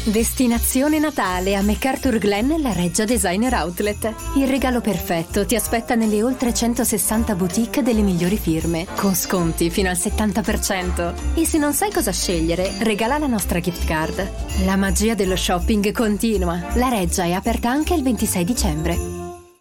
Destinazione Natale a MacArthur Glen, la Reggia Designer Outlet. Il regalo perfetto ti aspetta nelle oltre 160 boutique delle migliori firme, con sconti fino al 70%. E se non sai cosa scegliere, regala la nostra gift card. La magia dello shopping continua. La Reggia è aperta anche il 26 dicembre.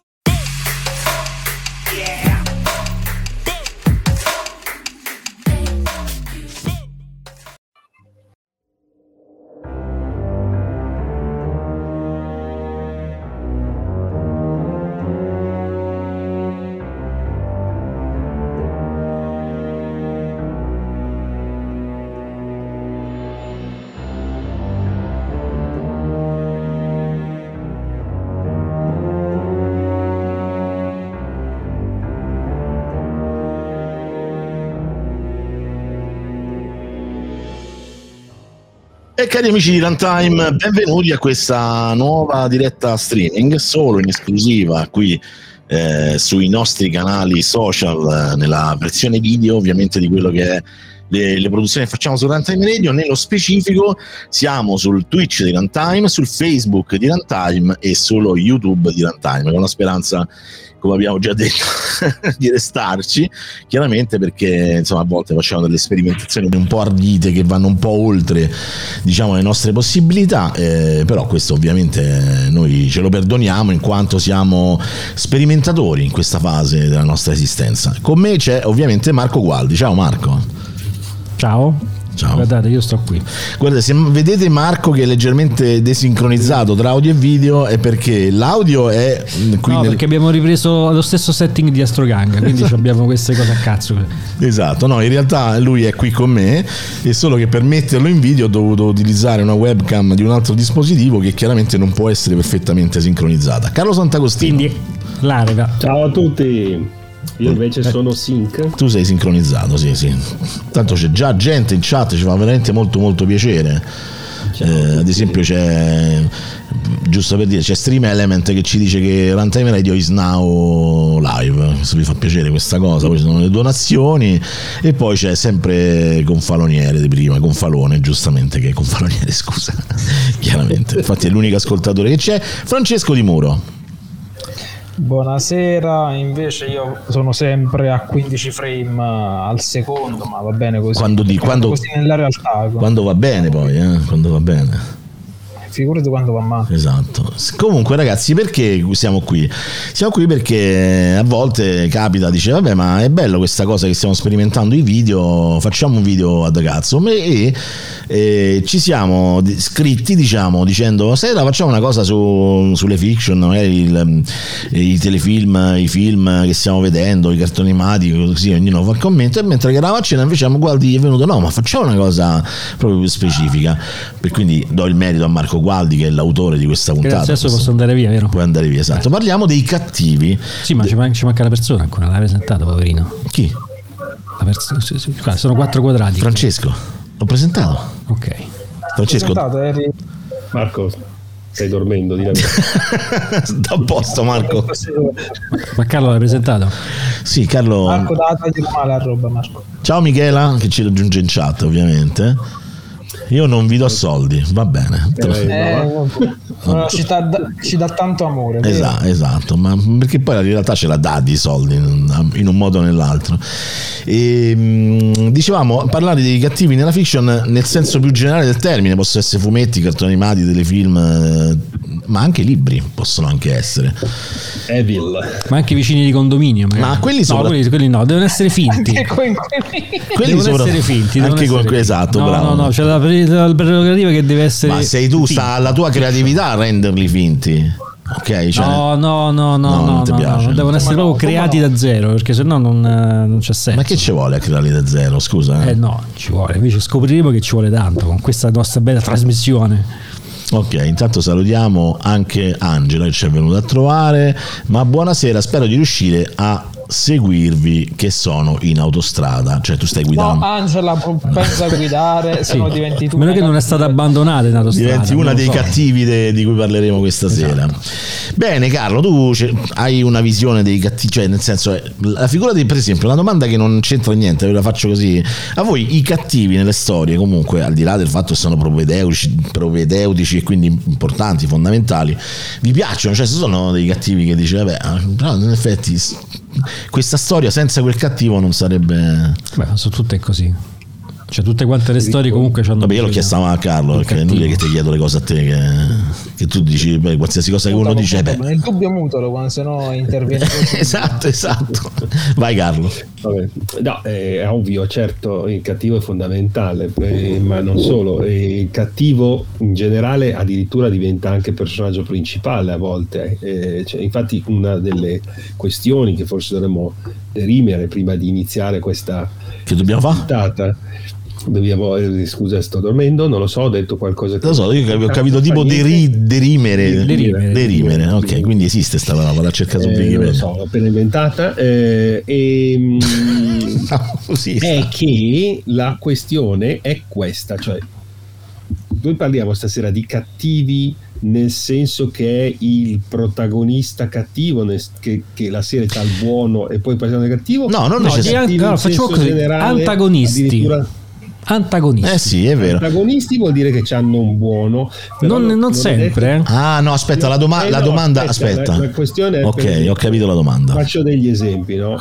E cari amici di Runtime, benvenuti a questa nuova diretta streaming, solo in esclusiva qui sui nostri canali social, nella versione video ovviamente di quello che è le produzioni che facciamo su Runtime Radio. Nello specifico siamo sul Twitch di Runtime, sul Facebook di Runtime e sullo YouTube di Runtime, con la speranza, come abbiamo già detto, di restarci, chiaramente, perché insomma a volte facciamo delle sperimentazioni un po' ardite che vanno un po' oltre, diciamo, le nostre possibilità, però questo ovviamente noi ce lo perdoniamo in quanto siamo sperimentatori in questa fase della nostra esistenza. Con me c'è ovviamente Marco Gualdi. Ciao Marco. Ciao. Guardate, io sto qui. Guarda, se vedete Marco che è leggermente desincronizzato tra audio e video, è perché l'audio è qui perché abbiamo ripreso lo stesso setting di Astrogang, quindi abbiamo queste cose a cazzo. Esatto, no, in realtà lui è qui con me, è solo che per metterlo in video ho dovuto utilizzare una webcam di un altro dispositivo che chiaramente non può essere perfettamente sincronizzata. Carlo Sant'Agostino. Quindi larga. Ciao a tutti. Io invece sono sync. Tu sei sincronizzato, sì. Tanto c'è già gente in chat, ci fa veramente molto molto piacere. Ad esempio c'è, giusto per dire, c'è Stream Element che ci dice che Runtime Radio is now live, se vi fa piacere questa cosa. Poi ci sono le donazioni e poi c'è sempre Confaloniere di prima, Confalone giustamente, che è Confaloniere, scusa, chiaramente, infatti è l'unico ascoltatore che c'è. Francesco Di Muro. Buonasera, invece io sono sempre a 15 frame al secondo, ma va bene così. Quando così nella realtà. Quando va bene poi, quando va bene. Figurati quando va male. Esatto. Comunque ragazzi, perché siamo qui? Siamo qui perché a volte capita, dice vabbè, ma è bello questa cosa che stiamo sperimentando i video, facciamo un video ad cazzo, e ci siamo scritti, diciamo, dicendo stasera facciamo una cosa sulle fiction, magari i telefilm, i film che stiamo vedendo, i cartoni animati, così ognuno fa il commento, e mentre che eravamo a cena invece Gualdi è venuto, no, ma facciamo una cosa proprio più specifica, e quindi do il merito a Marco Gualdi che è l'autore di questa puntata. Adesso posso andare via, vero? Puoi andare via, esatto. Parliamo dei cattivi. Sì, ma ci manca la persona ancora, l'hai presentato, poverino. Chi? La persona, sono 4 quadrati. Francesco, l'ho presentato. Ok. Francesco. Marco, stai dormendo, di la sta a posto, Marco. Ma Carlo l'hai presentato? Sì, Carlo. Marco, dai male a roba, Marco. Ciao Michela, che ci raggiunge in chat, ovviamente. Io non vi do soldi, va bene. Ci dà tanto amore. Esatto, ma perché poi in realtà ce la dà di soldi in un modo o nell'altro. E dicevamo, parlare dei cattivi nella fiction nel senso più generale del termine, possono essere fumetti, cartoni animati, telefilm, ma anche libri possono anche essere. Evil. Ma anche vicini di condominio, magari. Ma quelli quelli no, devono essere finti. Quelli devono essere finti. Esatto, no, bravo. No, c'è la prerogativa che deve essere. Ma sei tu, sta alla tua creatività a renderli finti. Ok, cioè, no, devono essere proprio creati da zero, perché sennò non c'è senso. Ma che ci vuole a crearli da zero, scusa? No, ci vuole, invece scopriremo che ci vuole tanto con questa nostra bella trasmissione. Ok, intanto salutiamo anche Angela che ci è venuta a trovare, ma buonasera, spero di riuscire a seguirvi che sono in autostrada, cioè tu stai guidando. No, Angela pensa a guidare, se no diventi tu. Meno che non è stata abbandonata in autostrada. Diventi una dei cattivi di cui parleremo questa sera. Bene Carlo, tu hai una visione dei cattivi, cioè nel senso la figura di, per esempio, una domanda che non c'entra niente, ve la faccio così: a voi i cattivi nelle storie, comunque al di là del fatto che sono propedeutici e quindi importanti, fondamentali, vi piacciono? Cioè se sono dei cattivi che dici vabbè, però in effetti questa storia senza quel cattivo non sarebbe... Beh, sono tutte così. Cioè tutte quante le storie comunque c'hanno. Vabbè, io l'ho chiesto a Carlo, perché è inutile che ti chiedo le cose a te, che tu dici qualsiasi cosa che uno dice. Nel dubbio mutalo, quando se no interviene. esatto. Vai Carlo. Vabbè. No, è ovvio, certo, il cattivo è fondamentale, ma non solo. Il cattivo in generale addirittura diventa anche personaggio principale a volte. Cioè, infatti una delle questioni che forse dovremmo derimere prima di iniziare questa che dobbiamo fare? Scusa, sto dormendo, non lo so, ho detto qualcosa che... Lo so, io ho capito tipo derimere. Ok, quindi esiste sta parola, l'ha cercato su Wikipedia. Lo so, l'ho appena inventata. È che la questione è questa, cioè noi parliamo stasera di cattivi nel senso che è il protagonista cattivo, che la serie c'ha il buono e poi parliamo del cattivo. No, facciamo così, antagonisti. Antagonisti. Sì, è vero. Antagonisti vuol dire che hanno un buono. Non sempre. Ah, no, aspetta, la domanda. Aspetta. La questione è ok, ho capito la domanda. Faccio degli esempi, no?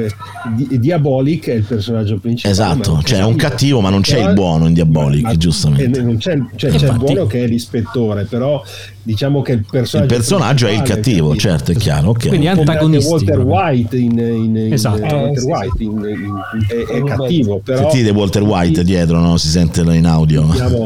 Diabolic è il personaggio principale. Esatto, cioè è un cattivo, ma non c'è il buono in Diabolic, giustamente. Non c'è il buono che è l'ispettore, però diciamo che il personaggio è il cattivo, certo, è chiaro. Okay. Quindi antagonisti. Walter White esatto. Walter White è cattivo, però sentite Walter White dietro, no? Si sente in audio.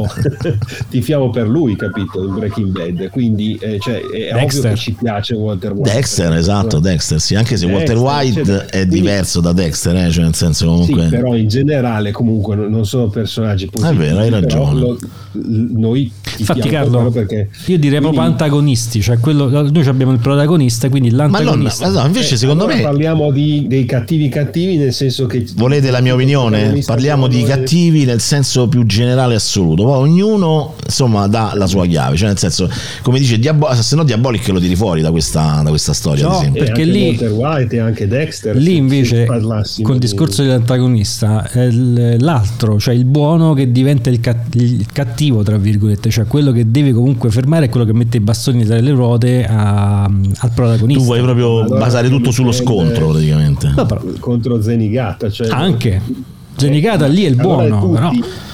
Tifiamo per lui, capito, in Breaking Bad, quindi cioè, è ovvio che ci piace Walter White. Dexter, sì, anche se Walter White è diverso da Dexter, cioè nel senso comunque... Sì, però in generale comunque non sono personaggi positivi. È vero, hai ragione. Noi infatti Carlo, perché io direi proprio antagonisti, cioè noi abbiamo il protagonista, quindi l'antagonista. Ma no, invece secondo me parliamo dei cattivi nel senso che... Volete la mia opinione? Parliamo di cattivi nel senso più generale assoluto, poi ognuno insomma dà la sua chiave, cioè nel senso, come dice se no Diabolic lo tiri fuori da questa storia, ad esempio. Perché lì Walter White e anche Dexter, lì invece col discorso dell'antagonista è l'altro, cioè il buono che diventa il cattivo tra virgolette, cioè quello che deve comunque fermare, è quello che mette i bastoni tra le ruote al protagonista. Tu vuoi proprio basare tutto sullo scontro praticamente. No, però, contro Zenigata, cioè anche Zenigata lì è il buono, però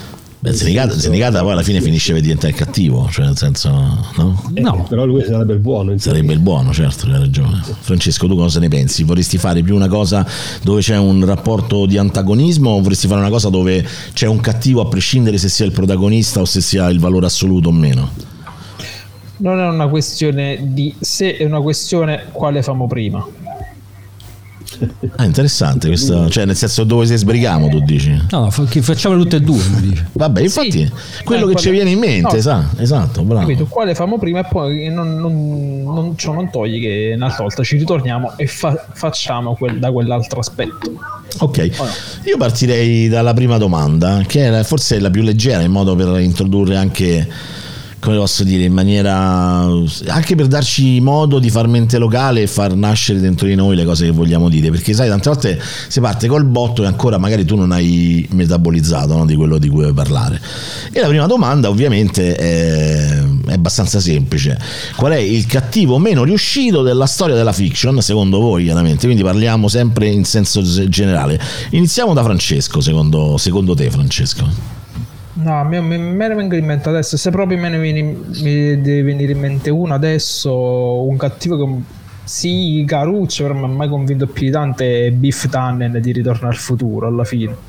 Zenigata poi alla fine finisce per diventare il cattivo, cioè nel senso no. Però lui sarebbe il buono. Sarebbe il buono, certo, hai ragione. Francesco, tu cosa ne pensi? Vorresti fare più una cosa dove c'è un rapporto di antagonismo, o vorresti fare una cosa dove c'è un cattivo a prescindere se sia il protagonista o se sia il valore assoluto o meno? Non è una questione di se, è una questione quale famo prima. Interessante questa, cioè nel senso dove si sbrighiamo, tu dici? No, che facciamo tutte e due, mi dice. Vabbè, infatti quello che ci viene in mente, esatto, bravo. Capito, quale famo prima e poi ciò non toglie che un'altra volta ci ritorniamo e facciamo da quell'altro aspetto. Ok, io partirei dalla prima domanda, che è forse la più leggera, in modo per introdurre anche, come posso dire, in maniera anche per darci modo di far mente locale e far nascere dentro di noi le cose che vogliamo dire, perché sai, tante volte si parte col botto e ancora magari tu non hai metabolizzato, no, di quello di cui vuoi parlare. E la prima domanda ovviamente è abbastanza semplice: qual è il cattivo meno riuscito della storia della fiction secondo voi, chiaramente, quindi parliamo sempre in senso generale. Iniziamo da Francesco. Secondo te, Francesco? No, me ne vengo in mente adesso. Se proprio mi deve venire in mente uno adesso, un cattivo che sì, caruccio, però mi ha mai convinto più di tanto, è Biff Tannen di Ritorno al futuro, alla fine.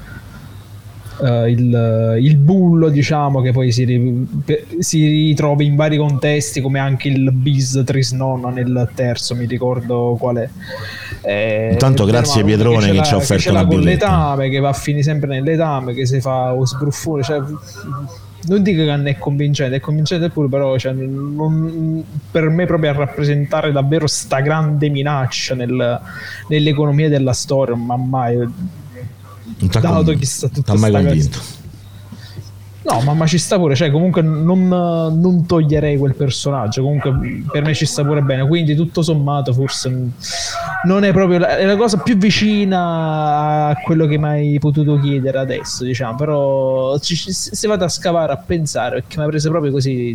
Il bullo, diciamo, che poi si ritrova in vari contesti, come anche il bis Trisnonno nel terzo, mi ricordo qual è. Intanto grazie Pietrone che ci ha offerto una birretta, letame, che va a finire sempre nel letame, che si fa lo sbruffone, cioè non dico che non è convincente pure, però cioè, per me proprio a rappresentare davvero sta grande minaccia nell'economia della storia, ma mai dato che sta tutta mai sta convinto. No, ma ci sta pure, cioè comunque non toglierei quel personaggio, comunque per me ci sta pure bene, quindi tutto sommato forse non è proprio è la cosa più vicina a quello che mi hai potuto chiedere adesso, diciamo, però se vado a scavare, a pensare, perché mi ha preso proprio così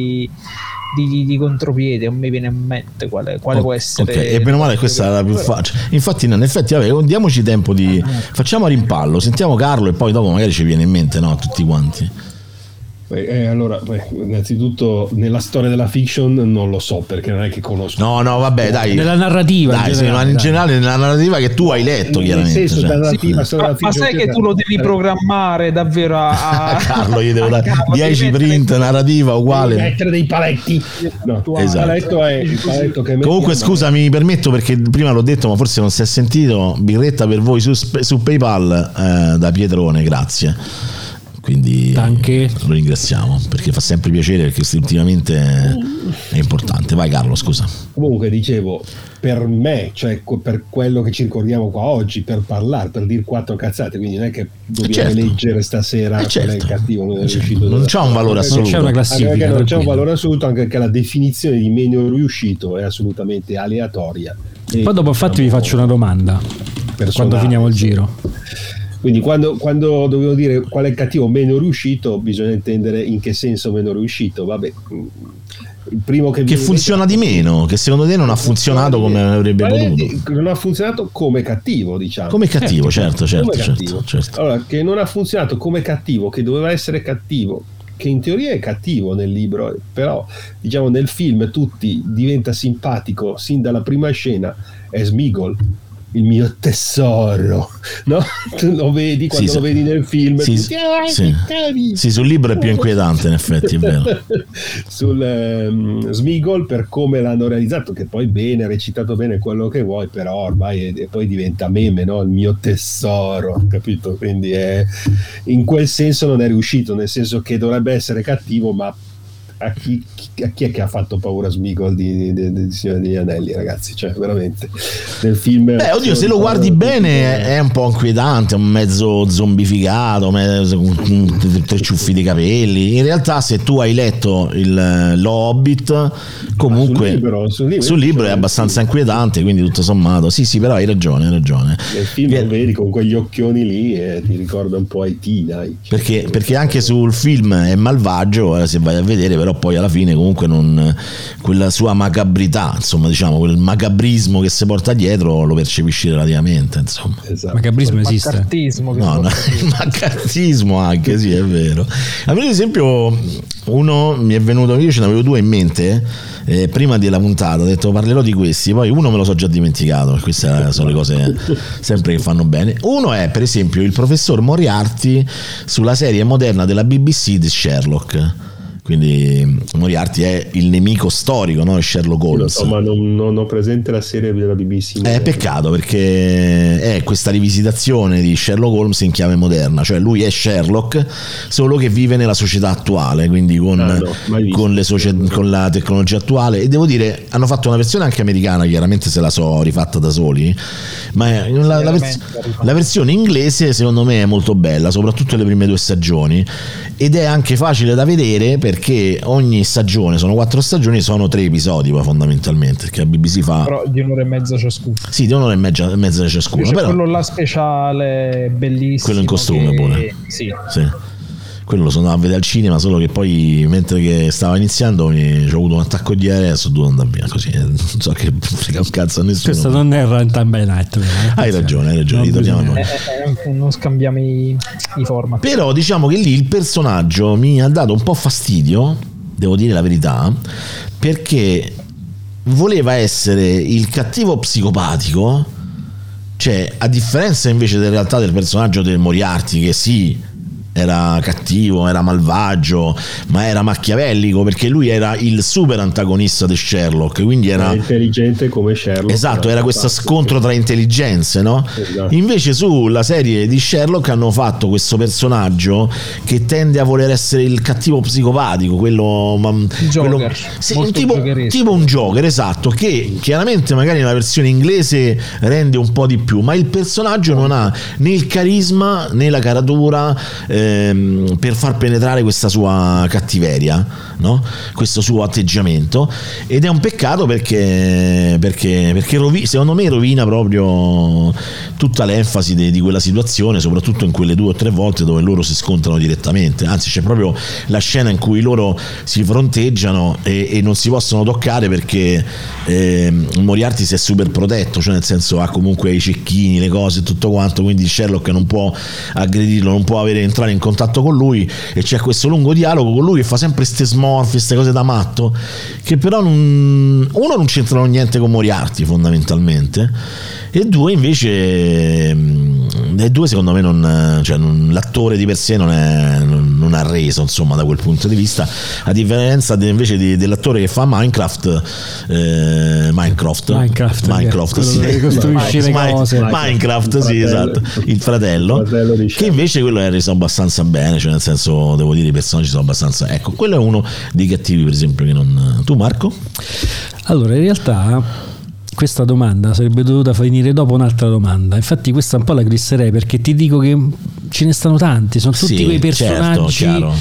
di contropiede, non mi viene in mente quale può essere. Ok, e meno male questa è la più facile. Infatti, in effetti, vabbè, diamoci tempo di facciamo a rimpallo, sentiamo Carlo e poi dopo magari ci viene in mente, no, tutti quanti. Allora, innanzitutto nella storia della fiction non lo so, perché non è che conosco. No, vabbè, dai. Nella narrativa, dai, ma in generale nella narrativa che tu hai letto, chiaramente. Senso, narrativa, ma sai che tu lo devi programmare davvero a Carlo, gli devo dare 10 print narrativa uguale. Mettere dei paletti. No, esatto. Il paletto che comunque scusa, mi permetto, perché prima l'ho detto ma forse non si è sentito, birretta per voi su PayPal da Pietrone, grazie. Quindi anche lo ringraziamo, perché fa sempre piacere, perché ultimamente è importante. Vai Carlo, scusa. Comunque dicevo, per me, cioè per quello che ci ricordiamo qua oggi, per parlare, per dire 4 cazzate, quindi non è che dobbiamo leggere stasera qual è il cattivo, non è riuscito, non c'ha un valore assoluto, non c'è una classifica, non c'è un valore assoluto, anche perché la definizione di meno riuscito è assolutamente aleatoria. Poi dopo infatti vi faccio una domanda quando finiamo il giro. Quindi quando dovevo dire qual è il cattivo meno riuscito, bisogna intendere in che senso meno riuscito. Vabbè, il primo che funziona di meno, che secondo te non ha funzionato come avrebbe potuto. Non ha funzionato come cattivo, diciamo. Come cattivo, certo. Allora, che non ha funzionato come cattivo, che doveva essere cattivo, che in teoria è cattivo nel libro, però diciamo nel film tutti diventa simpatico sin dalla prima scena, è Sméagol, il mio tesoro, no? Tu lo vedi quando lo vedi nel film. Sì, sul libro è più inquietante, in effetti, è vero. Sul Sméagol, per come l'hanno realizzato, che poi bene, recitato bene quello che vuoi, però ormai poi diventa meme, no? Il mio tesoro, capito? Quindi in quel senso non è riuscito, nel senso che dovrebbe essere cattivo, ma a chi è che ha fatto paura Sméagol di Signore degli Anelli, ragazzi? Cioè, veramente nel film. Oddio, se lo guardi bene è un po' inquietante, un mezzo zombificato, con 3 ciuffi di capelli. In realtà, se tu hai letto lo Hobbit, comunque sul libro è abbastanza inquietante, quindi tutto sommato. Sì, però hai ragione. Nel film lo vedi con quegli occhioni lì e ti ricorda un po' IT, dai. Perché anche sul film è malvagio, se vai a vedere, però poi alla fine comunque non quella sua macabrità, insomma, diciamo quel macabrismo che si porta dietro lo percepisci relativamente, insomma. Esatto. Macabrismo esiste. Maccartismo, il maccartismo anche, sì, è vero. A me ad esempio uno mi è venuto, io ce ne avevo 2 in mente prima della puntata, ho detto parlerò di questi, poi uno me lo so già dimenticato, queste sono le cose sempre che fanno bene. Uno è per esempio il professor Moriarty sulla serie moderna della BBC di Sherlock. Quindi Moriarty è il nemico storico, no? Sherlock Holmes. Ma non ho presente la serie della BBC. È peccato, perché è questa rivisitazione di Sherlock Holmes in chiave moderna, cioè lui è Sherlock solo che vive nella società attuale, quindi con la tecnologia attuale. E devo dire, hanno fatto una versione anche americana, chiaramente se la so rifatta da soli, ma la versione inglese secondo me è molto bella, soprattutto le prime 2 stagioni, ed è anche facile da vedere perché ogni stagione, sono 4 stagioni, sono 3 episodi poi fondamentalmente, perché la BBC fa però di 1 ora e mezza ciascuno. Sì, di 1 ora e mezza ciascuno. C'è però quello là speciale, bellissimo, quello in costume pure. Sì. Quello lo sono andato a vedere al cinema, solo che poi mentre che stava iniziando ho avuto un attacco di aereo e sono dovuto andare via così, non so che frega un cazzo a nessuno. Questo non è Run by Night. Hai ragione, ritorniamo a noi. Non scambiamo i format. Però diciamo che lì il personaggio mi ha dato un po' fastidio, devo dire la verità, perché voleva essere il cattivo psicopatico, cioè a differenza invece della realtà del personaggio del Moriarty, che sì, era cattivo, era malvagio, ma era machiavellico, perché lui era il super antagonista di Sherlock, quindi era intelligente come Sherlock. Esatto, era questo scontro tra intelligenze, no? Esatto. Invece sulla serie di Sherlock hanno fatto questo personaggio che tende a voler essere il cattivo psicopatico, quello tipo un Joker, esatto, che chiaramente magari nella versione inglese rende un po' di più, ma il personaggio non ha né il carisma né la caratura per far penetrare questa sua cattiveria, no? Questo suo atteggiamento, ed è un peccato perché secondo me rovina proprio tutta l'enfasi di quella situazione, soprattutto in quelle 2 o 3 volte dove loro si scontrano direttamente. Anzi, c'è proprio la scena in cui loro si fronteggiano e non si possono toccare perché Moriarty si è super protetto, cioè nel senso ha comunque i cecchini, le cose e tutto quanto, quindi Sherlock non può aggredirlo, non può entrare in contatto con lui, e c'è questo lungo dialogo con lui che fa sempre ste smorfie, queste cose da matto, che però non c'entrano niente con Moriarty fondamentalmente, e 2 invece secondo me l'attore di per sé non ha reso, insomma, da quel punto di vista, a differenza invece dell'attore che fa Minecraft, sì, esatto, il fratello che invece quello è reso abbastanza bene, cioè nel senso, devo dire, i personaggi sono abbastanza, ecco, quello è uno dei cattivi, per esempio, che non... Tu, Marco? Allora, in realtà questa domanda sarebbe dovuta finire dopo un'altra domanda, infatti questa un po' la glisserei, perché ti dico che ce ne stanno tanti, sono tutti quei personaggi, certo,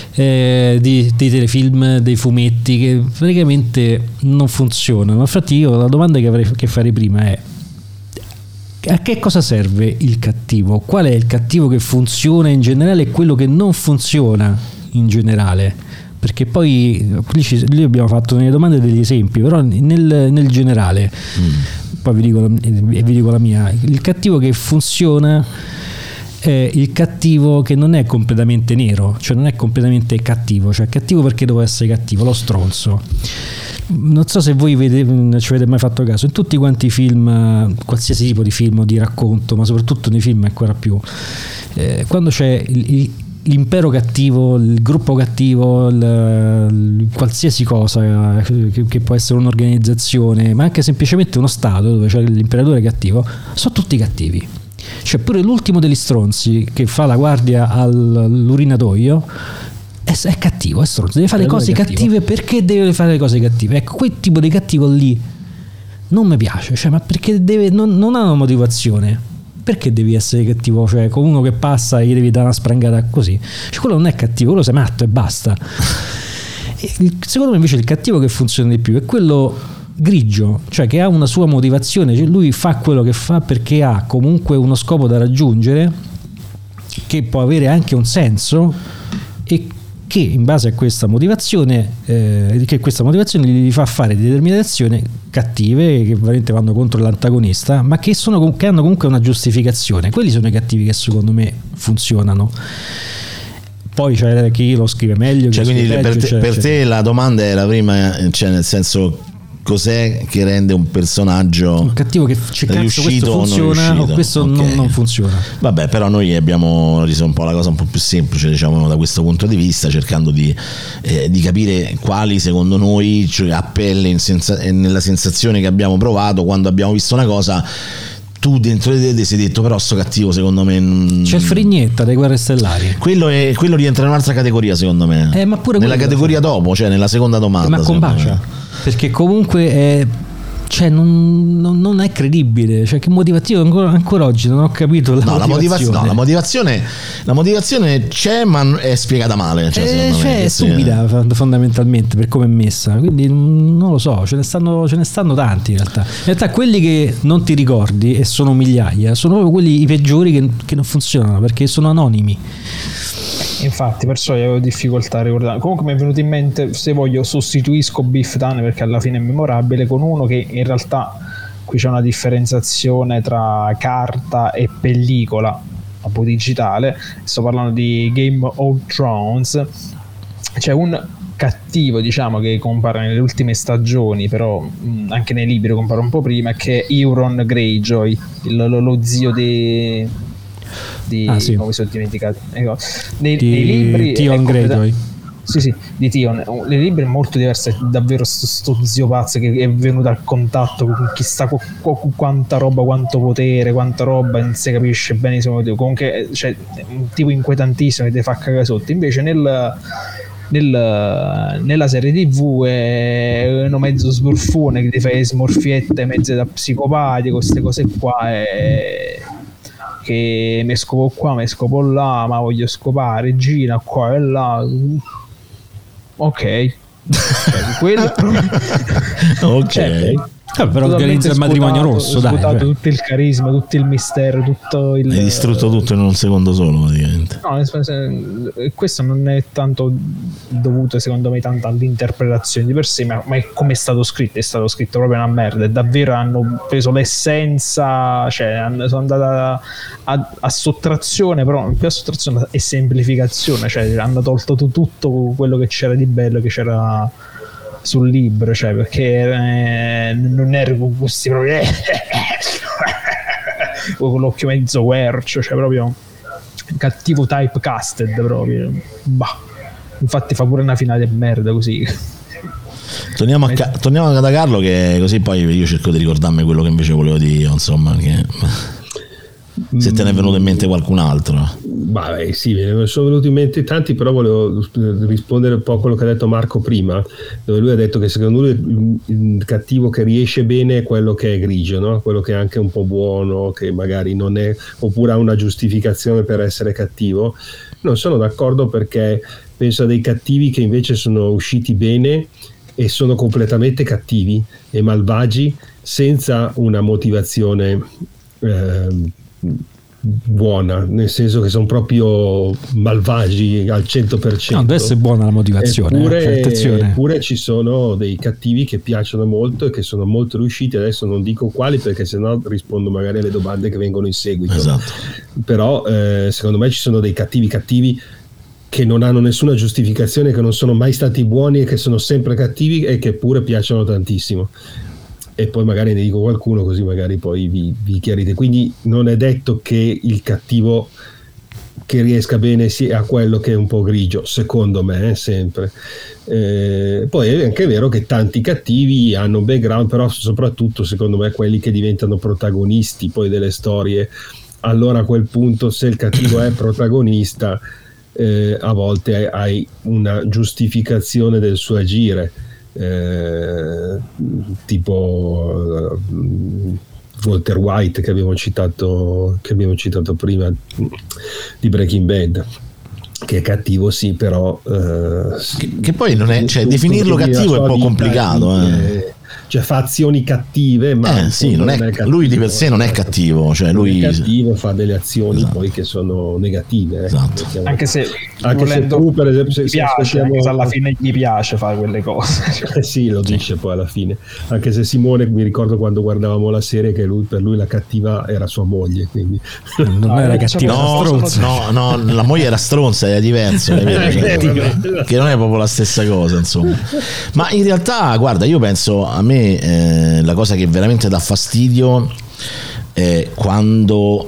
di telefilm, dei fumetti, che praticamente non funzionano. Infatti io la domanda che farei prima è: a che cosa serve il cattivo? Qual è il cattivo che funziona in generale e quello che non funziona in generale? Perché poi lì abbiamo fatto nelle domande degli esempi, però nel generale, poi vi dico la mia, il cattivo che funziona è il cattivo che non è completamente nero, cioè non è completamente cattivo, cioè cattivo perché deve essere cattivo, lo stronzo. Non so se voi ci avete mai fatto caso, in tutti quanti i film, qualsiasi tipo di film o di racconto, ma soprattutto nei film ancora più, quando c'è l'impero cattivo, il gruppo cattivo, qualsiasi cosa che può essere un'organizzazione, ma anche semplicemente uno stato dove c'è l'imperatore cattivo, sono tutti cattivi. Cioè pure l'ultimo degli stronzi che fa la guardia all'urinatoio è cattivo, è stronzo, deve fare le cose cattive perché deve fare le cose cattive. Ecco, quel tipo di cattivo lì non mi piace, cioè, ma perché non ha una motivazione. Perché devi essere cattivo? Cioè, con uno che passa gli devi dare una sprangata così, cioè, quello non è cattivo, quello sei matto e basta. Secondo me invece il cattivo che funziona di più è quello grigio, cioè che ha una sua motivazione, cioè lui fa quello che fa perché ha comunque uno scopo da raggiungere, che può avere anche un senso, e che in base a questa motivazione gli fa fare determinate azioni cattive che veramente vanno contro l'antagonista, ma che hanno comunque una giustificazione. Quelli sono i cattivi che secondo me funzionano. Poi c'è chi lo scrive meglio, cioè, quindi per te la domanda era prima, cioè nel senso, cos'è che rende un personaggio un cattivo che riuscito o funziona o questo okay. non funziona? Vabbè, però noi abbiamo reso un po' la cosa un po' più semplice, diciamo, da questo punto di vista, cercando di capire quali secondo noi, cioè, a pelle nella sensazione che abbiamo provato quando abbiamo visto una cosa. Tu dentro di te ti sei detto, però sto cattivo secondo me c'è il Frignetta dei Guerre Stellari, quello rientra in un'altra categoria secondo me, ma pure nella categoria dopo, cioè nella seconda domanda, ma combacia, perché comunque cioè non è credibile, cioè che motivativo ancora oggi non ho capito la motivazione. La motivazione c'è, ma è spiegata male, cioè è stupida fondamentalmente per come è messa, quindi non lo so, ce ne stanno tanti in realtà quelli che non ti ricordi, e sono migliaia, sono proprio quelli i peggiori che non funzionano perché sono anonimi. Infatti, perciò io avevo difficoltà a ricordare. Comunque mi è venuto in mente, se voglio sostituisco Biff Tannen perché alla fine è memorabile, con uno che in realtà qui c'è una differenziazione tra carta e pellicola, appunto digitale. Sto parlando di Game of Thrones. C'è un cattivo, diciamo, che compare nelle ultime stagioni, però anche nei libri compare un po' prima, che è Euron Greyjoy, lo zio di sì. Come sono dimenticato nei libri Theon Greyjoy. Sì, di Theon. Nei libri è molto diverso, è davvero sto zio pazzo che è venuto a contatto con chissà quanta roba, quanto potere, quanta roba, non si capisce benissimo. Comunque c'è un tipo inquietantissimo che ti fa cagare sotto. Invece nella serie TV è uno mezzo sbruffone che ti fa le smorfiette mezze da psicopatico, queste cose qua, che mi scopo qua, mi scopo là, ma voglio scopare regina qua e là. Ok. Quello ok. Però organizza il matrimonio rosso, dai. Tutto il carisma, tutto il mistero, tutto il... Hai distrutto tutto in un secondo solo, praticamente. No, questo non è tanto dovuto, secondo me, tanto all'interpretazione di per sé, ma è come è stato scritto. È stato scritto proprio una merda. E davvero hanno preso l'essenza, cioè sono andata a sottrazione, però più a sottrazione e semplificazione, cioè hanno tolto tutto quello che c'era di bello, che c'era sul libro, cioè, perché non ero con questi proprio con l'occhio mezzo guercio, cioè proprio cattivo typecasted proprio. Bah. Infatti fa pure una finale di merda così. Torniamo da Carlo, che così poi io cerco di ricordarmi quello che invece volevo dire io, insomma, che... se te ne è venuto in mente qualcun altro. Sì, me ne sono venuti in mente tanti, però volevo rispondere un po' a quello che ha detto Marco prima, dove lui ha detto che secondo lui il cattivo che riesce bene è quello che è grigio, no? Quello che è anche un po' buono, che magari non è, oppure ha una giustificazione per essere cattivo. Non sono d'accordo, perché penso a dei cattivi che invece sono usciti bene e sono completamente cattivi e malvagi senza una motivazione buona, nel senso che sono proprio malvagi al 100%. No, deve essere buona la motivazione. Eppure ci sono dei cattivi che piacciono molto e che sono molto riusciti. Adesso non dico quali, perché sennò rispondo magari alle domande che vengono in seguito. Esatto. Però secondo me ci sono dei cattivi che non hanno nessuna giustificazione, che non sono mai stati buoni e che sono sempre cattivi e che pure piacciono tantissimo. E poi magari ne dico qualcuno, così magari poi vi chiarite. Quindi non è detto che il cattivo che riesca bene sia quello che è un po' grigio, secondo me, sempre. Poi è anche vero che tanti cattivi hanno background, però soprattutto secondo me quelli che diventano protagonisti poi delle storie. Allora a quel punto, se il cattivo è protagonista, a volte hai una giustificazione del suo agire. Tipo Walter White che abbiamo citato prima, di Breaking Bad, che è cattivo, sì, però che poi non è, cioè, definirlo cattivo è un po' complicato, cioè fa azioni cattive, ma sì, non è cattivo. Lui di per sé non è cattivo, cioè lui è cattivo, fa delle azioni, esatto, poi che sono negative, esatto. Anche se tu, per esempio, se alla fine gli piace fare quelle cose. Sì, lo dice poi alla fine. Anche se Simone, mi ricordo quando guardavamo la serie, che per lui la cattiva era sua moglie, quindi non era cattiva, no, la moglie era stronza, era diverso, che non è proprio la stessa cosa, insomma. Ma in realtà, guarda, io penso, a me la cosa che veramente dà fastidio è quando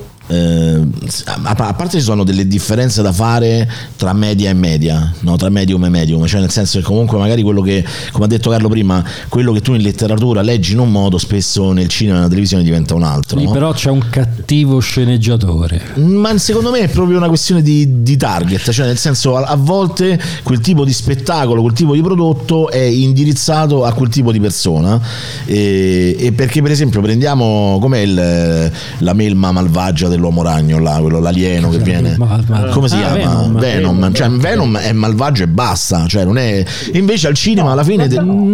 a parte ci sono delle differenze da fare tra media e media, no? Tra medium e medium, cioè nel senso che comunque magari quello che, come ha detto Carlo prima, quello che tu in letteratura leggi in un modo, spesso nel cinema e nella televisione diventa un altro, no? Però c'è un cattivo sceneggiatore, ma secondo me è proprio una questione di target, cioè nel senso a volte quel tipo di spettacolo, quel tipo di prodotto è indirizzato a quel tipo di persona, e perché per esempio prendiamo com'è la melma malvagia dell'uomo ragno, là, quello, l'alieno che viene, come si chiama? Venom. Cioè Venom è malvagio e basta, cioè non è, invece al cinema alla fine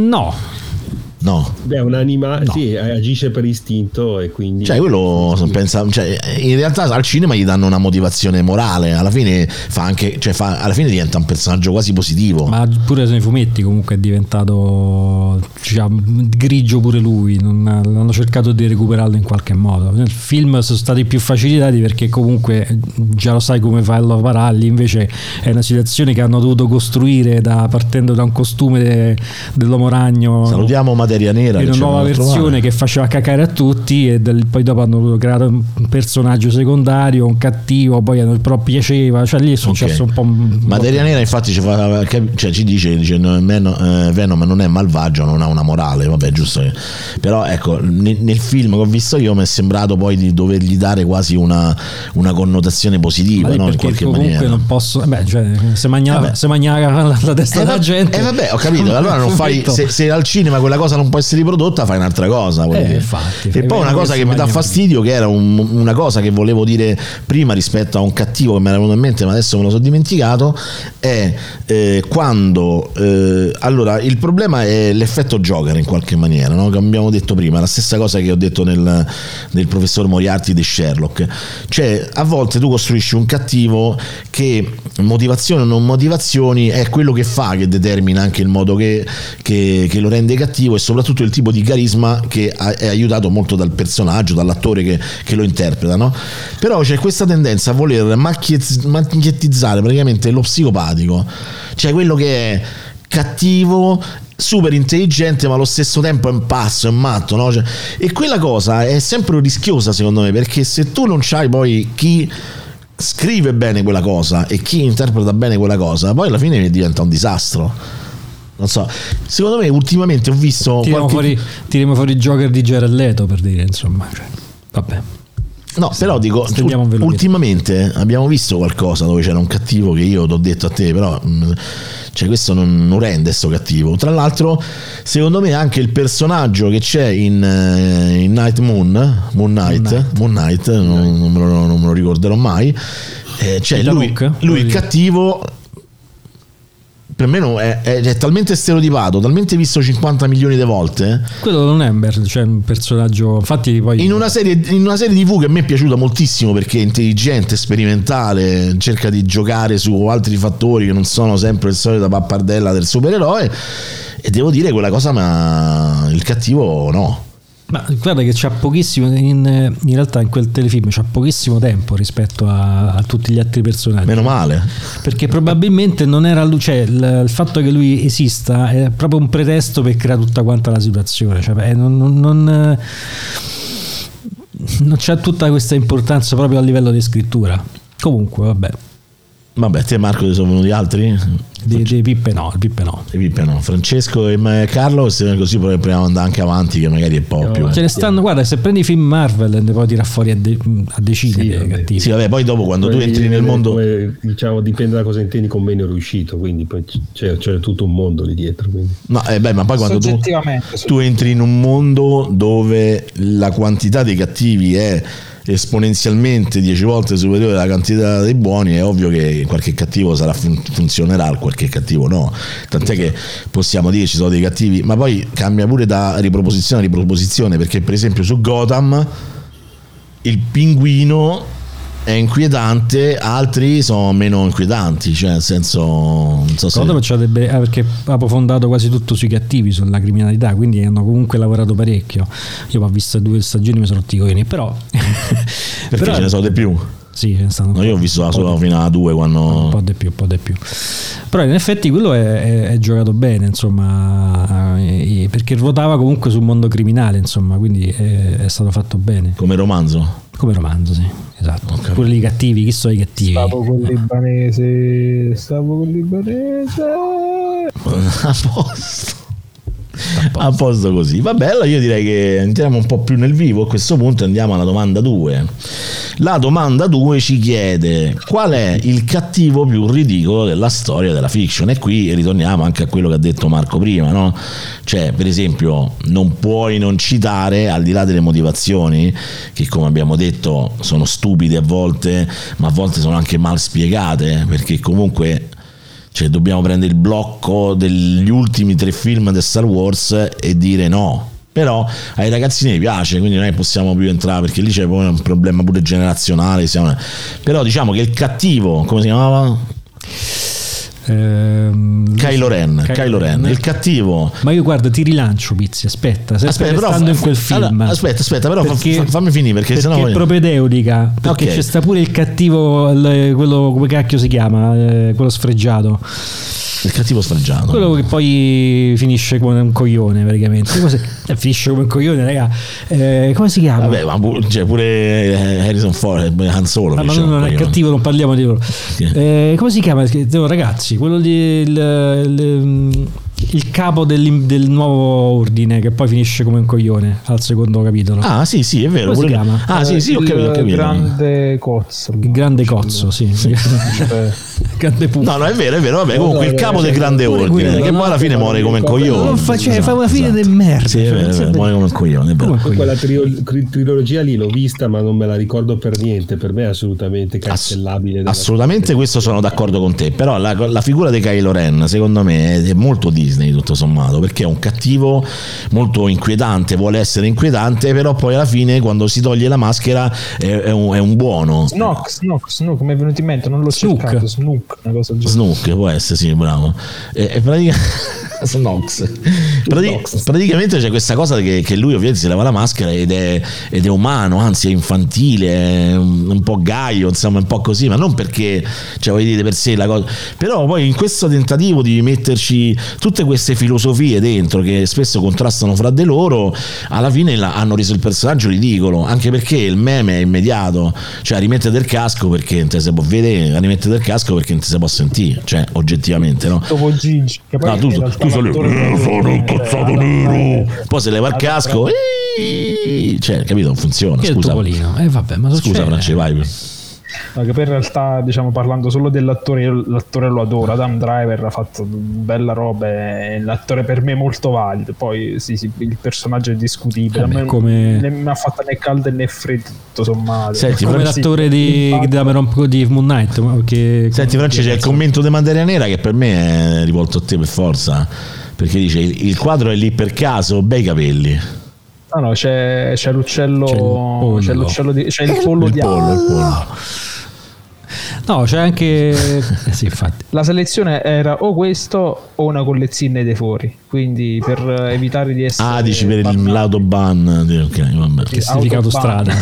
no. Beh, un animale, no. Sì, agisce per istinto e quindi. Cioè, quello pensa, cioè, in realtà al cinema gli danno una motivazione morale. Alla fine fa anche, cioè alla fine diventa un personaggio quasi positivo. Ma pure nei fumetti comunque è diventato, diciamo, grigio pure lui. Non hanno cercato di recuperarlo in qualche modo. Nel film sono stati più facilitati perché comunque già lo sai come farlo pararli. Invece è una situazione che hanno dovuto costruire partendo da un costume dell'uomo ragno. Salutiamo materia nera, una nuova versione che faceva cacare a tutti, e poi dopo hanno creato un personaggio secondario, un cattivo, poi però piaceva, cioè lì è successo un po'. Materia nera infatti ci dice Venom non è malvagio, non ha una morale, vabbè, giusto, però ecco, nel film che ho visto io mi è sembrato poi di dovergli dare quasi una connotazione positiva, no? In qualche maniera non posso, se mangiava la testa della gente, vabbè, ho capito, allora non fai, se al cinema quella cosa non può essere riprodotta, fai un'altra cosa, infatti, e poi una cosa che mi dà fastidio, che era una cosa che volevo dire prima rispetto a un cattivo che mi era venuto in mente ma adesso me lo sono dimenticato, è quando allora il problema è l'effetto Joker in qualche maniera, no? Che abbiamo detto prima, la stessa cosa che ho detto nel professor Moriarty di Sherlock, cioè a volte tu costruisci un cattivo che motivazioni o non motivazioni è quello che fa, che determina anche il modo che lo rende cattivo, e soprattutto il tipo di carisma che è aiutato molto dal personaggio, dall'attore che lo interpreta, no? Però c'è questa tendenza a voler macchiettizzare praticamente lo psicopatico, cioè quello che è cattivo, super intelligente ma allo stesso tempo è un pazzo, è un matto, no? Cioè, e quella cosa è sempre rischiosa secondo me, perché se tu non c'hai poi chi scrive bene quella cosa e chi interpreta bene quella cosa, poi alla fine diventa un disastro. Non so, secondo me ultimamente ho visto tiriamo fuori il Joker di Jared Leto, per dire, insomma, vabbè. No, però dico, ultimamente abbiamo visto qualcosa dove c'era un cattivo che io t'ho detto a te, però cioè questo non rende sto cattivo. Tra l'altro secondo me anche il personaggio che c'è in Moon Knight, non me lo ricorderò mai, cioè lui il cattivo per me è talmente stereotipato, talmente visto 50 milioni di volte. Quello non è un personaggio, infatti poi in una serie TV che a me è piaciuta moltissimo perché è intelligente, sperimentale, cerca di giocare su altri fattori che non sono sempre il solito pappardella del supereroe, e devo dire quella cosa, ma il cattivo no. Ma guarda che c'ha pochissimo, in realtà in quel telefilm c'ha pochissimo tempo rispetto a tutti gli altri personaggi. Meno male, perché probabilmente non era lui, cioè il fatto che lui esista è proprio un pretesto per creare tutta quanta la situazione, cioè non c'è tutta questa importanza proprio a livello di scrittura. Comunque vabbè, te Marco ti sono venuti altri? Di Pippe no. Francesco e Carlo, così proviamo ad andare anche avanti, che magari è un po' più. Ce ne stanno, guarda, se prendi i film Marvel ne puoi tirare fuori a decine di cattivi. Sì, vabbè, poi dopo quando tu entri nel mondo, diciamo, dipende da cosa intendi con meno riuscito, quindi poi c'è tutto un mondo lì dietro, quindi. No, ma poi quando tu entri in un mondo dove la quantità dei cattivi è esponenzialmente 10 volte superiore alla quantità dei buoni, è ovvio che qualche cattivo funzionerà, qualche cattivo no, tant'è che possiamo dire ci sono dei cattivi, ma poi cambia pure da riproposizione a riproposizione, perché per esempio su Gotham il pinguino è inquietante, altri sono meno inquietanti, cioè nel senso, non so se perché ha profondato quasi tutto sui cattivi, sulla criminalità, quindi hanno comunque lavorato parecchio. Io ho visto 2 stagioni, mi sono rotti i coglioni, però perché ce ne sono di più. Sì, no, io ho visto solo fino a 2 quando... un po' di più. Però in effetti quello è giocato bene, insomma, perché ruotava comunque sul mondo criminale, insomma, quindi è stato fatto bene. Come romanzo, sì, esatto. Okay. Pure i cattivi, chi sono i cattivi? Stavo con libanese. A posto così. Vabbè, allora io direi che entriamo un po' più nel vivo a questo punto, andiamo alla domanda 2. La domanda 2 ci chiede: qual è il cattivo più ridicolo della storia della fiction? E qui ritorniamo anche a quello che ha detto Marco prima, no? Cioè, per esempio, non puoi non citare, al di là delle motivazioni che, come abbiamo detto, sono stupide a volte, ma a volte sono anche mal spiegate, perché comunque, cioè, dobbiamo prendere il blocco degli ultimi 3 film di Star Wars e dire no. Però ai ragazzini piace, quindi non è che possiamo più entrare, perché lì c'è poi un problema pure generazionale. Però diciamo che il cattivo, come si chiamava? Kylo Ren, il cattivo. Ma io guarda, ti rilancio, Pizzi, aspetta però stando in quel film. Allora, aspetta, però fammi finire perché sennò è propedeutica, perché c'è sta pure il cattivo, quello come cacchio si chiama, quello sfregiato. Il cattivo sfregiato, quello che poi finisce come un coglione praticamente. Finisce come un coglione, raga. Come si chiama? Vabbè, ma pure Harrison Ford, Han Solo. Ma non è cattivo, non parliamo di loro. Come si chiama? Ragazzi, quello il capo del nuovo ordine che poi finisce come un coglione al secondo capitolo. Ah sì, è vero. Come si chiama? Ah sì, ho capito. Grande Cozzo. Il grande Cozzo, sì. Grande puff. No, è vero. Vabbè, comunque il capo del grande ordine, che poi alla fine muore come un coglione. Fa una fine del merda. Sì, è vero, muore come un coglione. Quella trilogia lì l'ho vista, ma non me la ricordo per niente. Per me è assolutamente cancellabile. Assolutamente, questo sono d'accordo con te. Però la figura di Kylo Ren, secondo me, è molto Disney tutto sommato, perché è un cattivo molto inquietante, vuole essere inquietante, però poi alla fine quando si toglie la maschera è un buono. Snook, mi è venuto in mente, non l'ho cercato. Snook può essere, sì, bravo. Praticamente c'è questa cosa che lui ovviamente si leva la maschera ed è umano, anzi è infantile, è un po' gaio, insomma, un po' così, ma non perché, cioè, voglio dire, per sé la cosa, però poi in questo tentativo di metterci tutte queste filosofie dentro che spesso contrastano fra di loro, alla fine hanno reso il personaggio ridicolo, anche perché il meme è immediato, cioè rimettete il casco perché non te si può vedere, rimettete il casco perché non ti si può sentire, cioè oggettivamente, no? Dopo Gigi, che poi tu sono incazzato nero, poi se leva il casco, cioè, capito, non funziona. Che scusa, vabbè, ma scusa Francesco, vai. No, che poi in realtà, diciamo, parlando solo dell'attore, l'attore lo adoro. Adam Driver ha fatto bella roba, è l'attore per me molto valido. Poi sì, il personaggio è discutibile, mi ha fatto né caldo né freddo tutto sommato. Senti, come l'attore di Moon Knight, senti Francesco, c'è il commento di Materia Nera che per me è rivolto a te per forza, perché dice il quadro è lì per caso, bei capelli. No, c'è l'uccello, c'è il pollo di pollo. No, c'è anche sì, infatti. La selezione era o questo o una collezione dei fori, quindi per evitare di essere dici per l'autoban, ok, vabbè. Che significa autostrada.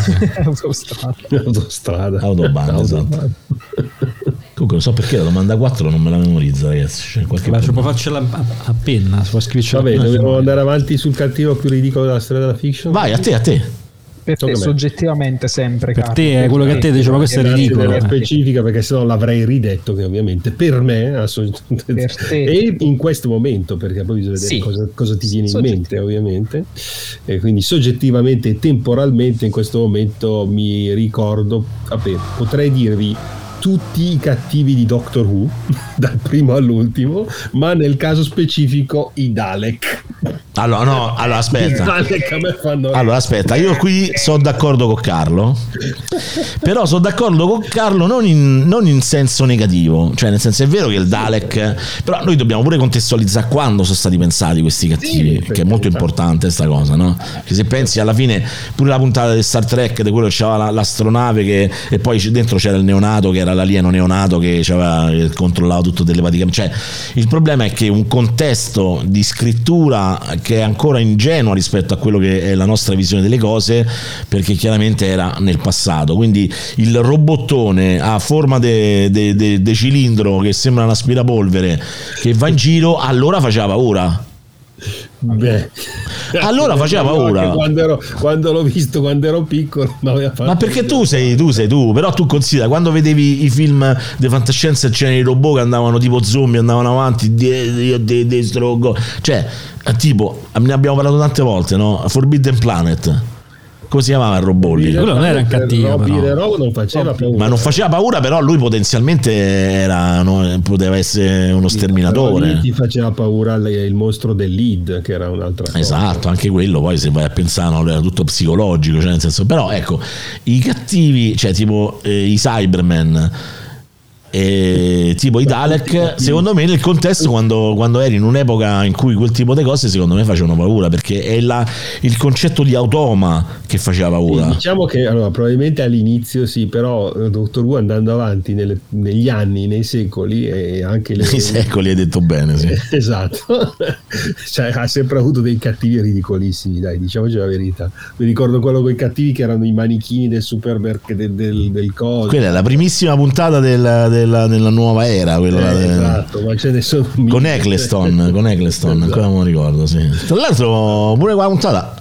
Autoban, esatto. Comunque non so perché la domanda 4 non me la memorizza, ragazzi. Può farcela a penna, può scrivercela. Vabbè, dobbiamo andare avanti sul cattivo più ridicolo della storia della fiction. Vai, a te. Per te soggettivamente sempre per te è quello che a te dice, ma questo è ridicolo, specifica, perché sennò l'avrei ridetto, che ovviamente per me assolutamente per te. E in questo momento, perché poi bisogna vedere cosa ti viene in mente, ovviamente, e quindi soggettivamente e temporalmente in questo momento mi ricordo, potrei dirvi tutti i cattivi di Doctor Who dal primo all'ultimo, ma nel caso specifico i Dalek. Allora aspetta. Allora aspetta, io qui sono d'accordo con Carlo, però sono d'accordo con Carlo non in senso negativo, cioè nel senso è vero che il Dalek, però noi dobbiamo pure contestualizzare quando sono stati pensati questi cattivi, che è molto importante sta cosa, no? Che se pensi alla fine pure la puntata di Star Trek, di quello che c'aveva l'astronave e poi dentro c'era il neonato che era l'alieno neonato che controllava tutto telepaticamente, cioè il problema è che un contesto di scrittura che è ancora ingenuo rispetto a quello che è la nostra visione delle cose, perché chiaramente era nel passato, quindi il robottone a forma de cilindro che sembra un aspirapolvere che va in giro, allora faceva paura. Allora faceva paura quando l'ho visto quando ero piccolo, ma perché tu sei tu, però tu considera quando vedevi i film di fantascienza, c'erano i robot che andavano tipo zombie, andavano avanti cioè tipo, ne abbiamo parlato tante volte, no? Forbidden Planet, come si chiamava il robot lì? Quello non era un cattivo, non faceva paura. Ma non faceva paura, però lui potenzialmente poteva essere uno sterminatore. Ti faceva paura il mostro del lead, che era un'altra cosa. Esatto, anche quello poi se vai a pensare era tutto psicologico, cioè nel senso, però ecco, i cattivi, cioè tipo i Cybermen, E tipo i Dalek, secondo me nel contesto quando eri in un'epoca in cui quel tipo di cose secondo me facevano paura, perché è il concetto di automa che faceva paura. Diciamo che allora, probabilmente all'inizio sì, però Doctor Who andando avanti negli anni, nei secoli e anche nei secoli, hai detto bene, sì. Esatto. Cioè, ha sempre avuto dei cattivi ridicolissimi, dai, diciamoci la verità. Mi ricordo quello con i cattivi che erano i manichini del del coso. Quella è la primissima puntata nella nuova era, esatto, ma ce ne sono con Eccleston, esatto. Ancora non ricordo, sì. Tra l'altro pure quella puntata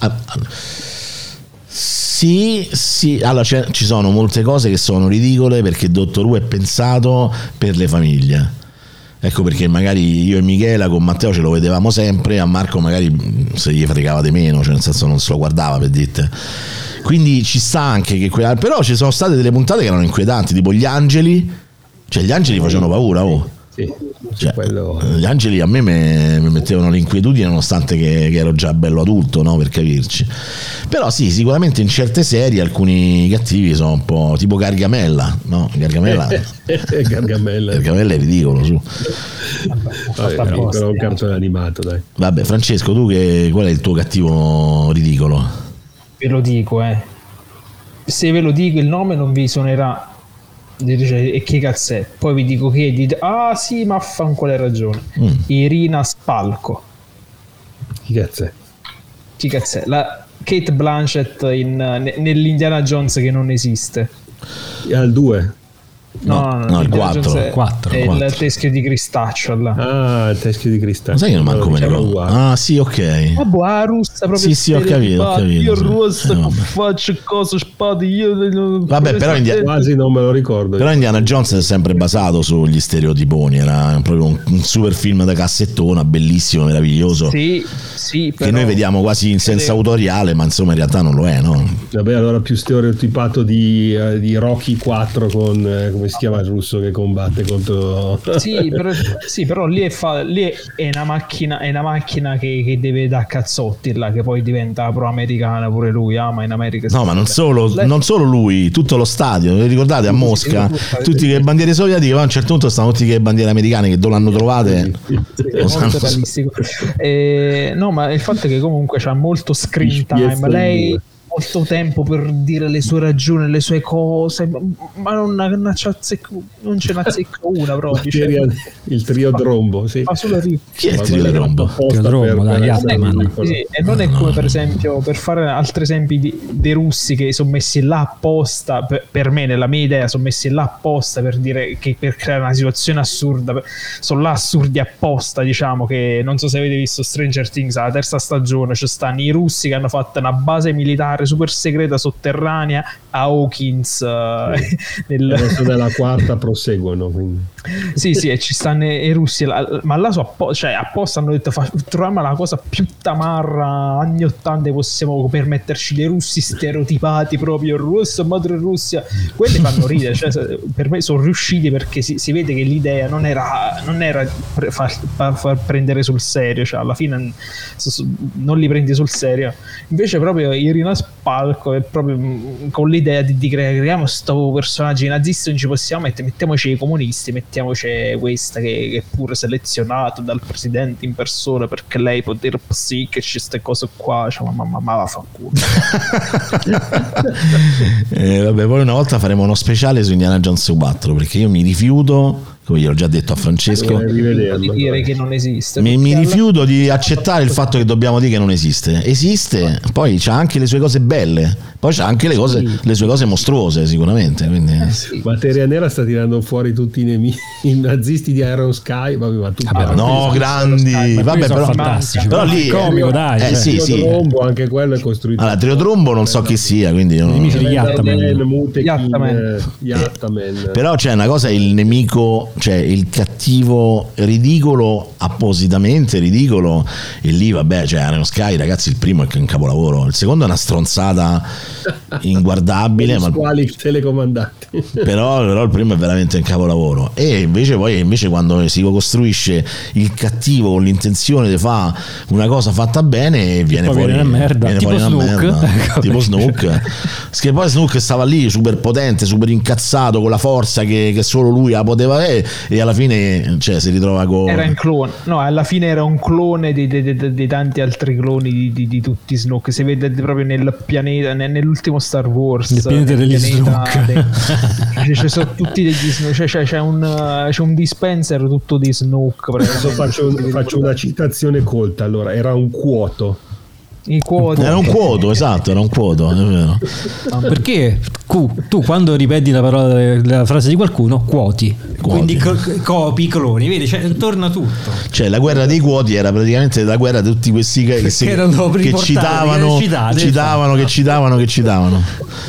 sì, allora ci sono molte cose che sono ridicole perché Doctor Who è pensato per le famiglie. Ecco perché magari io e Michela con Matteo ce lo vedevamo sempre, a Marco magari se gli fregava di meno, cioè nel senso non se lo guardava, per dite. Quindi ci sta anche che però ci sono state delle puntate che erano inquietanti, tipo gli angeli. Cioè gli angeli facevano paura, Sì, cioè, gli angeli a me mi mettevano l'inquietudine nonostante che ero già bello adulto, no, per capirci. Però sì, sicuramente in certe serie alcuni cattivi sono un po' tipo Gargamella, no? Gargamella è ridicolo, su. Però un cartone animato, dai. Vabbè, Francesco, tu qual è il tuo cattivo ridicolo? Ve lo dico, se ve lo dico il nome non vi suonerà. E che cazzo è? Poi vi dico che dite sì, ma quale ragione. Irina Spalko. Chi cazzo è? La Kate Blanchett nell'Indiana Jones che non esiste. Al 2. No, il 4 è il teschio di cristaccio là. Il teschio di cristaccio. Ma sai che non manco me ne ricordo. Sì, ok. La russa proprio. Sì, ho capito. Io russo faccio cose spade. Vabbè, però quasi non me lo ricordo. Però Indiana Jones è sempre basato sugli stereotiponi. Era proprio un super film da cassettona, bellissimo, meraviglioso. Sì, che noi vediamo quasi in senso autoriale, ma insomma in realtà non lo è, no? Vabbè, allora più stereotipato di Rocky 4 con come si chiama il russo che combatte contro però lì è una macchina che deve da cazzotti là, che poi diventa pro-americana pure lui, ama in America. No, ma non solo lui, tutto lo stadio, vi ricordate a Mosca tutti che bandiere sovietiche, ma a un certo punto stanno tutti che bandiere americane, che dove l'hanno trovate? No, ma il fatto è che comunque c'ha molto screen time, lei molto tempo per dire le sue ragioni, le sue cose, ma non ce n'ha zecca una proprio. Il trio Drombo, sì. Chi è il trio Drombo? E non è come per esempio, per fare altri esempi dei russi che sono messi là apposta, per me nella mia idea sono messi là apposta per dire che per creare una situazione assurda, sono là assurdi apposta, diciamo, che non so se avete visto Stranger Things, alla terza stagione ci stanno i russi che hanno fatto una base militare super segreta sotterranea a Hawkins adesso nella quarta proseguono, quindi. sì, e ci stanno i russi ma là apposta hanno detto troviamo la cosa più tamarra anni 80 possiamo permetterci, dei russi stereotipati proprio, russo, madre Russia, quelli fanno ridere, cioè, per me sono riusciti perché si vede che l'idea non era far prendere sul serio, cioè alla fine non li prendi sul serio, invece proprio Irina Spalko è proprio con l'idea di creiamo sto personaggio nazisti, non ci possiamo mettiamoci i comunisti, mettiamoci questa che è pure selezionato dal presidente in persona perché lei può dire sì che c'è queste cose qua, cioè, ma va fa culo. Vabbè, poi una volta faremo uno speciale su Indiana Jones 4 perché io mi rifiuto, come io ho già detto a Francesco, di dire che non esiste. Mi rifiuto di accettare il fatto che dobbiamo dire che non esiste, poi c'ha anche le sue cose belle, poi c'ha anche le sue cose mostruose sicuramente, quindi. Materia Nera sta tirando fuori tutti i nemici, i nazisti di Iron Sky, grandi, vabbè, però fantastici, però lì è comico, dai, sì. Trombo, anche quello è costruito. Allora, Trio Trombo non so chi sia, quindi nemici di Yattaman. Però c'è una cosa, il nemico cioè il cattivo ridicolo, appositamente ridicolo, e lì vabbè, cioè Iron Sky, ragazzi, il primo è un capolavoro, il secondo è una stronzata inguardabile, ma quali telecomandanti. però il primo è veramente un capolavoro. E invece quando si costruisce il cattivo con l'intenzione di fare una cosa fatta bene, viene fuori una merda, tipo Snook. Tipo Snook, che poi Snook stava lì super potente, super incazzato, con la forza che solo lui la poteva avere, e alla fine, cioè, si ritrova con... Era un clone, no, alla fine era un clone di tanti altri cloni di tutti Snook. Si vede proprio nel pianeta, nell'ultimo Star Wars, il pianeta degli Snook. Ci sono tutti degli Snook, cioè c'è un dispenser tutto di Snook. Adesso faccio una citazione colta. Allora, era un quoto. Era un quoto, esatto, era un quoto, è vero. No, perché tu quando ripeti la parola, la frase di qualcuno, quoti. Quindi copi, cloni, vedi, cioè, torna tutto. Cioè la guerra dei quoti era praticamente la guerra di tutti questi che citavano.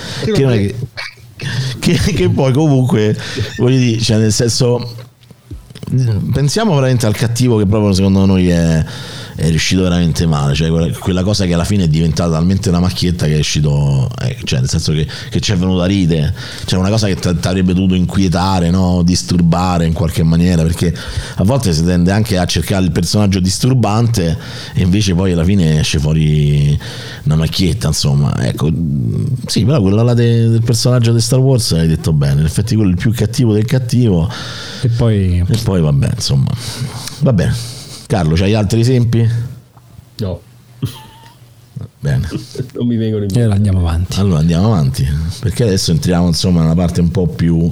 Che poi comunque, voglio dire, cioè, nel senso, pensiamo veramente al cattivo che proprio secondo noi è riuscito veramente male, cioè quella cosa che alla fine è diventata talmente una macchietta che è uscito, cioè nel senso che ci è venuta a ridere, cioè una cosa che ti avrebbe dovuto inquietare, no? Disturbare in qualche maniera, perché a volte si tende anche a cercare il personaggio disturbante e invece poi alla fine esce fuori una macchietta, insomma, ecco. Sì, però quella là del personaggio di Star Wars hai detto bene, in effetti quello è il più cattivo del cattivo, e poi vabbè, insomma, vabbè. Carlo, c'hai altri esempi? No. Bene. Non mi vengono in mente. Allora andiamo avanti, perché adesso entriamo insomma in una parte un po' più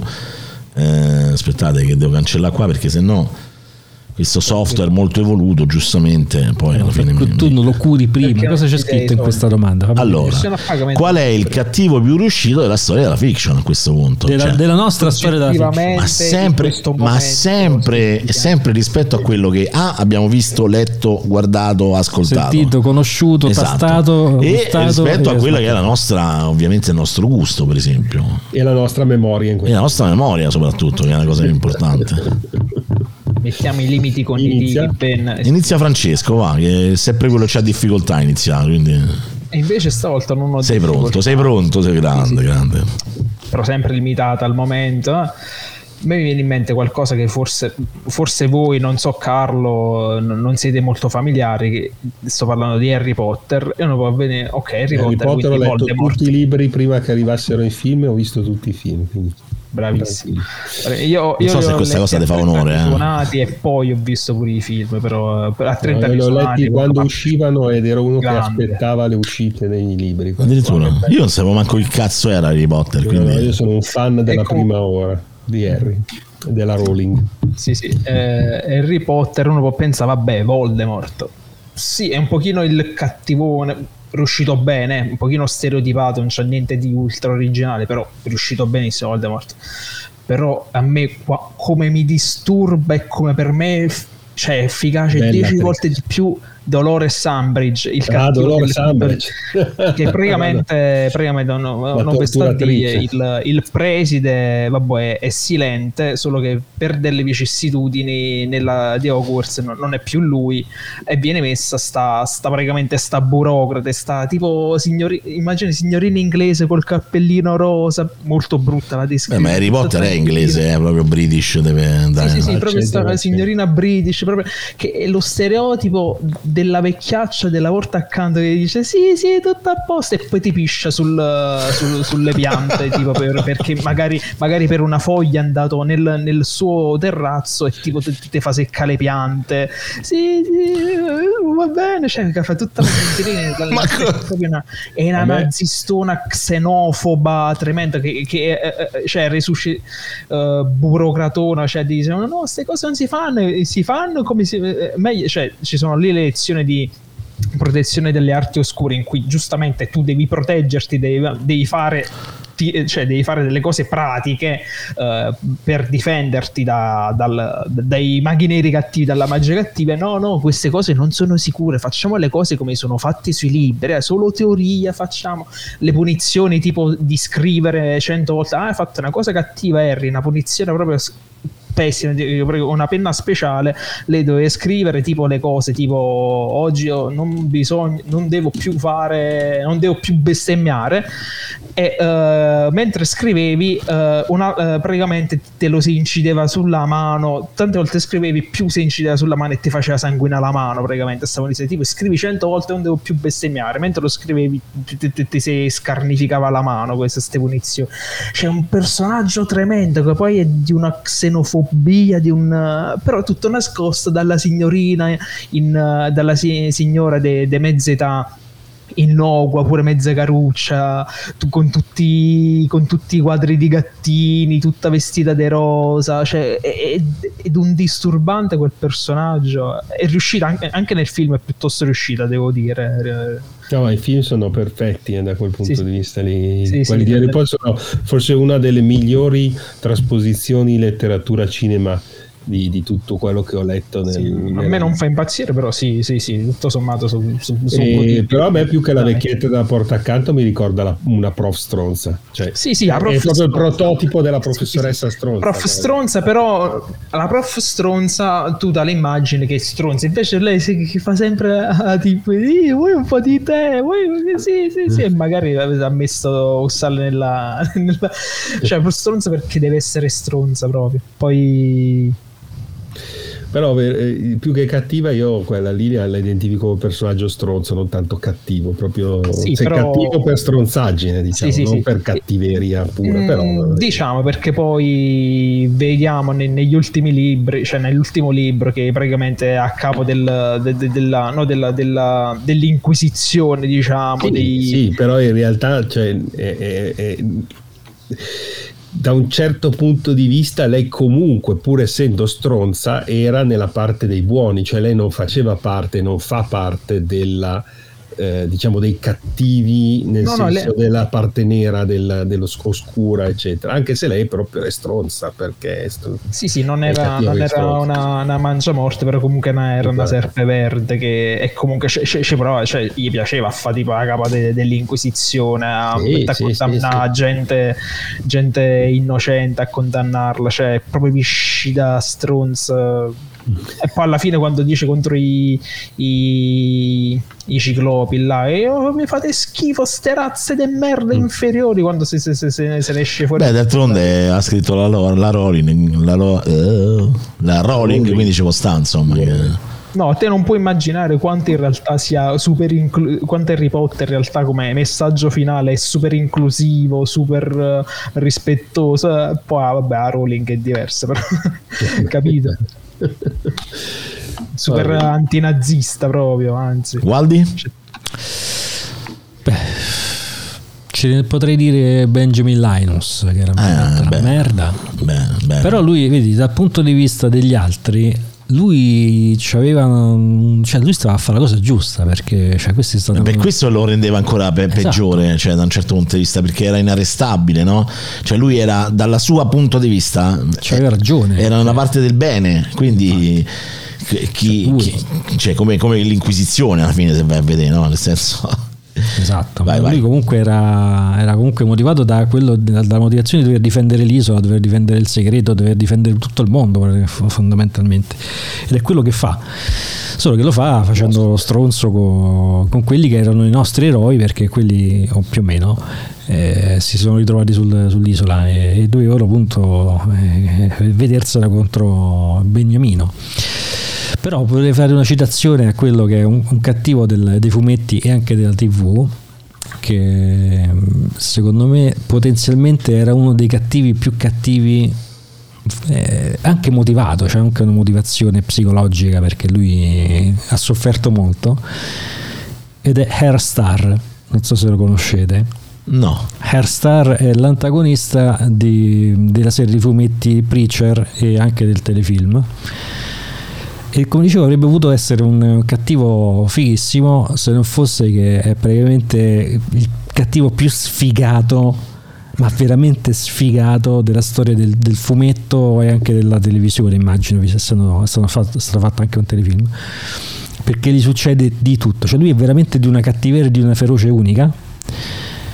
aspettate che devo cancellare qua, perché sennò questo software molto evoluto, giustamente, poi alla fine tu non lo curi prima. Perché cosa c'è scritto in questa domanda? Allora, qual è il cattivo più riuscito della storia della fiction a questo punto? Della nostra storia della fiction, ma sempre rispetto a quello che abbiamo visto, letto, guardato, ascoltato, sentito, conosciuto, tastato, e rispetto a quella che è la nostra, ovviamente il nostro gusto, per esempio, e la nostra memoria e la nostra memoria soprattutto, che è una cosa importante. Mettiamo i limiti cognitivi. Inizia Francesco, va, che è sempre quello che c'ha difficoltà a iniziare, quindi... E invece stavolta non ho sei pronto, sei grande, grande. Però sempre limitata al momento. A me mi viene in mente qualcosa che forse voi, non so Carlo, non siete molto familiari, che sto parlando di Harry Potter, e uno può venire, ok, Harry Potter ho letto Voldemort. Tutti i libri prima che arrivassero i film, e ho visto tutti i film, quindi bravissimo. Io non so se questa cosa ti fa onore, suonati, e poi ho visto pure i film, però a 30 anni li ho letti quando uscivano, ed ero uno grande, che aspettava le uscite dei libri. Addirittura io non sapevo manco che cazzo era Harry Potter, quindi... io sono un fan della prima ora di Harry, della Rowling. Sì, Harry Potter, uno può pensare, vabbè, Voldemort, sì, è un pochino il cattivone riuscito bene, un pochino stereotipato, non c'è niente di ultra originale, però riuscito benissimo Voldemort. Però a me come mi disturba, e come per me cioè efficace 10 volte di più Dolores Umbridge, il Dolores Umbridge, che praticamente non per dire, il preside, vabbè, è silente, solo che per delle vicissitudini di Hogwarts non è più lui, e viene messa sta burocrate, sta tipo immagini signorina inglese col cappellino rosa, molto brutta la descrizione. Ma Harry Potter è inglese, è proprio British, deve andare. Sì, proprio sta signorina British, proprio, che è lo stereotipo della vecchiaccia della porta accanto che dice sì tutto a posto, e poi ti piscia sulle piante tipo perché magari per una foglia è andato nel suo terrazzo e tipo ti fa secca le piante. Sì, va bene, cioè fa tutta la è una nazistona xenofoba tremenda che cioè resuscita burocratona, cioè dicono no, queste cose non si fanno come meglio, cioè ci sono lì le lezioni di protezione delle arti oscure in cui giustamente tu devi proteggerti, devi fare delle cose pratiche per difenderti dai maghi neri cattivi, dalla magia cattiva. No, queste cose non sono sicure, facciamo le cose come sono fatte sui libri, solo teoria, facciamo le punizioni tipo di scrivere 100 volte hai fatto una cosa cattiva Harry, una punizione proprio pessima, una penna speciale, lei doveva scrivere tipo le cose tipo oggi non devo più bestemmiare, e mentre scrivevi praticamente te lo si incideva sulla mano, tante volte scrivevi, più si incideva sulla mano e ti faceva sanguinare la mano, praticamente stavo dicendo tipo scrivi 100 volte non devo più bestemmiare, mentre lo scrivevi ti si scarnificava la mano. Queste punizioni, c'è un personaggio tremendo che poi è di una xenofobia, però tutto nascosto dalla signorina dalla signora de mezza età, innocua, pure mezza caruccia, con tutti i quadri di gattini, tutta vestita di rosa, cioè ed un disturbante quel personaggio. È riuscita anche nel film, è piuttosto riuscita, devo dire. No, i film sono perfetti da quel punto di vista lì. Sì, quelli di Harry Potter sono forse una delle migliori trasposizioni letteratura cinema di tutto quello che ho letto a me non fa impazzire, però sì, tutto sommato però a me più che la vecchietta della porta accanto mi ricorda una prof stronza, cioè la prof è proprio il prototipo della professoressa stronza. Prof stronza, però la prof stronza tu dà l'immagine che è stronza, invece lei che fa sempre tipo vuoi un po' di tè, sì, e magari ha messo sale nella cioè prof stronza perché deve essere stronza proprio. Poi però più che cattiva, io quella lì la identifico come personaggio stronzo, non tanto cattivo, proprio però cattivo per stronzaggine, diciamo, non per cattiveria pura, però diciamo, perché poi vediamo negli ultimi libri, cioè nell'ultimo libro che praticamente è a capo dell'inquisizione, diciamo, sì, però in realtà cioè da un certo punto di vista lei comunque, pur essendo stronza, era nella parte dei buoni, cioè lei non fa parte della diciamo dei cattivi, nel senso della parte nera oscura, eccetera, anche se lei proprio è stronza, perché non era una mangiamorte, però comunque era una serpe verde che è comunque prova, cioè gli piaceva fare tipo la capa dell'inquisizione a condannare gente innocente, a condannarla, cioè è proprio viscida stronza. E poi alla fine quando dice contro i ciclopi là, mi fate schifo ste razze de merda inferiori, quando se ne esce fuori. D'altronde ha scritto la Rowling, la Rowling, quindi ci può stare, insomma. No, te non puoi immaginare quanto in realtà sia quanto Harry Potter in realtà come messaggio finale è super inclusivo, super rispettoso. Poi vabbè, la Rowling è diversa, però capito? Super antinazista proprio, anzi. Waldi? Ce ne potrei dire Benjamin Linus, che era una merda. Bene. Però lui, vedi, dal punto di vista degli altri, lui lui stava a fare la cosa giusta, perché questo è stato questo lo rendeva ancora peggiore, esatto. Cioè da un certo punto di vista, perché era inarrestabile, no? Cioè lui era, dalla sua punto di vista, aveva ragione, era una parte del bene, quindi cioè come l'Inquisizione alla fine, se vai a vedere, no? Nel senso, esatto, lui comunque era comunque motivato dalla motivazione di dover difendere l'isola, dover difendere il segreto, dover difendere tutto il mondo fondamentalmente, ed è quello che fa, solo che lo fa facendo lo stronzo con quelli che erano i nostri eroi, perché quelli, o più o meno, si sono ritrovati sull'isola e dovevano appunto vedersela contro Beniamino. Però vorrei fare una citazione a quello che è un cattivo dei fumetti e anche della TV, che secondo me potenzialmente era uno dei cattivi più cattivi, anche motivato, c'è anche una motivazione psicologica, perché lui ha sofferto molto, ed è Hairstar, non so se lo conoscete. No. Hairstar è l'antagonista della serie di fumetti Preacher e anche del telefilm. E come dicevo, avrebbe potuto essere un cattivo fighissimo, se non fosse che è praticamente il cattivo più sfigato, ma veramente sfigato, della storia del fumetto e anche della televisione, immagino, essendo stato fatto anche un telefilm, perché gli succede di tutto. Cioè lui è veramente di una cattiveria e di una feroce unica,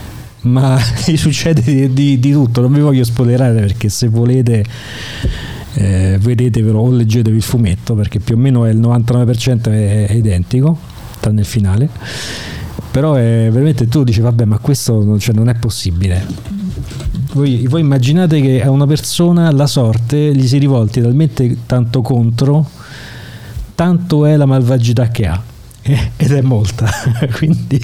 ma gli succede di tutto. Non vi voglio spoilerare, perché se volete vedetevelo o leggetevi il fumetto, perché più o meno è il 99% è identico, tranne il finale. Però è veramente, tu dici vabbè, ma questo non è possibile. Voi immaginate che a una persona la sorte gli si rivolti talmente tanto contro, tanto è la malvagità che ha, ed è molta. Quindi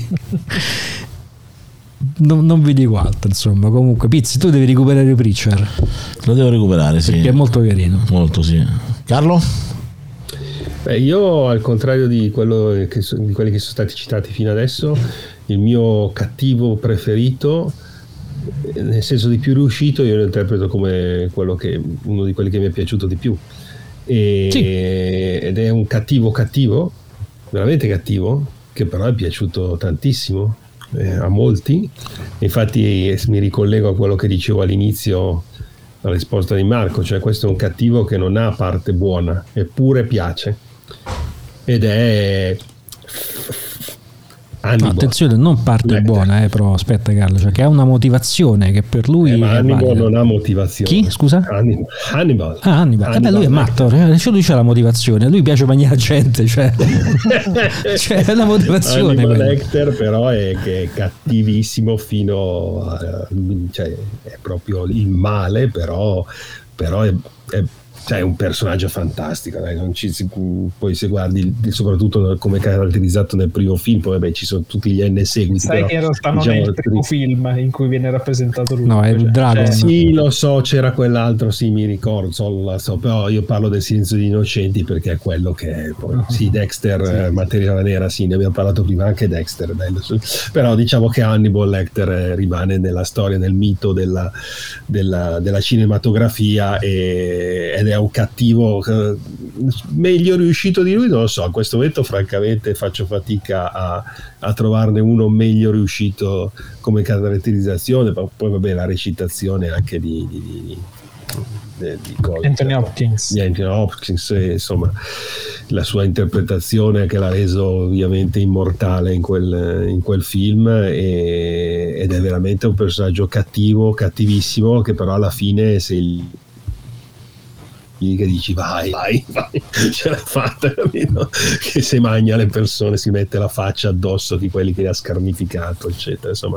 non vi dico altro, insomma. Comunque Pizzi, tu devi recuperare Preacher. Lo devo recuperare, sì, perché è molto carino. Molto, sì. Carlo? Beh, io, al contrario di quelli che sono stati citati fino adesso, il mio cattivo preferito, nel senso di più riuscito, io lo interpreto come uno di quelli che mi è piaciuto di più, ed è un cattivo, veramente cattivo, che però è piaciuto tantissimo a molti. Infatti mi ricollego a quello che dicevo all'inizio, la risposta di Marco, cioè questo è un cattivo che non ha parte buona, eppure piace, ed è Hannibal. No, attenzione, non parte buona, però aspetta Carlo, cioè che ha una motivazione che per lui ma Hannibal non ha motivazione. Chi? Scusa? Hannibal. Beh, lui è matto, lui c'ha la motivazione, a lui piace mangiare gente, cioè è la motivazione. Hannibal Lecter però è cattivissimo fino a, cioè è proprio il male, però è un personaggio fantastico, dai, poi se guardi soprattutto come è caratterizzato nel primo film, poi vabbè, ci sono tutti gli N seguiti. Sai che in realtà non è il primo film in cui viene rappresentato lui. No, è il Dragon. Sì, lo so, c'era quell'altro, sì, mi ricordo, però io parlo del Silenzio degli Innocenti perché è quello che è poi, sì, Dexter, sì. Materia Nera, sì, ne abbiamo parlato prima, anche Dexter, bello. Però diciamo che Hannibal Lecter rimane nella storia, nel mito della cinematografia, ed è un cattivo meglio riuscito di lui, non lo so, a questo momento francamente faccio fatica a trovarne uno meglio riuscito come caratterizzazione, ma poi vabbè, la recitazione anche di Anthony Hopkins. Di Anthony Hopkins, insomma, la sua interpretazione che l'ha reso ovviamente immortale in quel film, ed è veramente un personaggio cattivissimo, che però alla fine che dici vai ce l'ha fatta, capito? Che se magna le persone, si mette la faccia addosso di quelli che ha scarnificato, eccetera, insomma,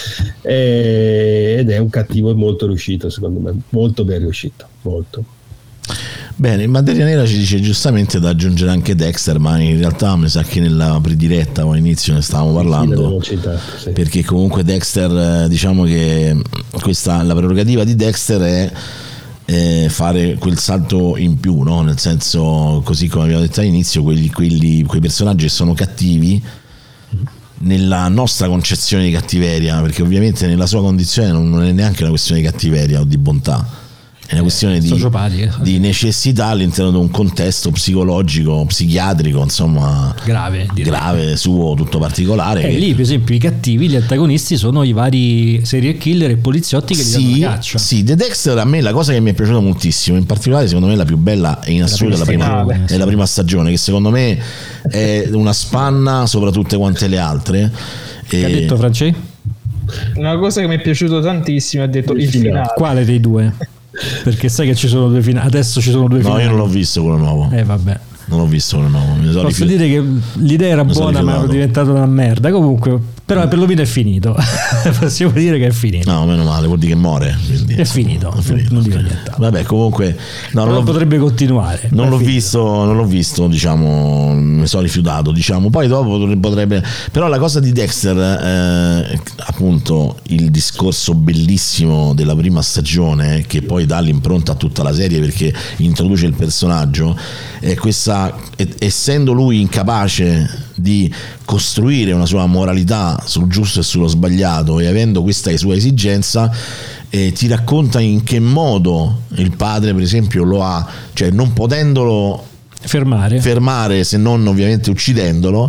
ed è un cattivo molto riuscito, secondo me, molto ben riuscito, molto bene. In Materia Nera ci dice giustamente da aggiungere anche Dexter, ma in realtà mi sa che nella prediretta o all'inizio ne stavamo parlando, sì. Perché comunque Dexter, diciamo che la prerogativa di Dexter è fare quel salto in più, no? Nel senso, così come abbiamo detto all'inizio, quei personaggi che sono cattivi nella nostra concezione di cattiveria, perché ovviamente nella sua condizione non è neanche una questione di cattiveria o di bontà, è una questione di necessità all'interno di un contesto psicologico, psichiatrico, insomma, grave suo, tutto particolare. Lì per esempio i cattivi, gli antagonisti sono i vari serial killer e poliziotti che gli danno la caccia. Sì, The Dexter, a me la cosa che mi è piaciuta moltissimo, in particolare secondo me la più bella è in assoluto è la prima stagione, che secondo me è una spanna sopra tutte quante le altre. Che ha detto Francesco? Una cosa che mi è piaciuto tantissimo, ha detto il finale. Quale dei due? Perché sai che ci sono due finali. Adesso ci sono due finali. No, io non l'ho visto quello nuovo. Vabbè. Non ho visto quello nuovo. Posso dire che l'idea era buona, ma è diventata una merda. Comunque, però per lo meno è finito. Possiamo dire che è finito. No, meno male, vuol dire che muore. È finito. Non dico niente. Vabbè, comunque non potrebbe continuare. Non l'ho visto, diciamo, mi sono rifiutato, diciamo. Poi dopo potrebbe. Però la cosa di Dexter, appunto, il discorso bellissimo della prima stagione, che poi dà l'impronta a tutta la serie perché introduce il personaggio, è questa, essendo lui incapace di costruire una sua moralità sul giusto e sullo sbagliato, e avendo questa sua esigenza, ti racconta in che modo il padre, per esempio, lo ha, cioè non potendolo fermare, se non ovviamente uccidendolo,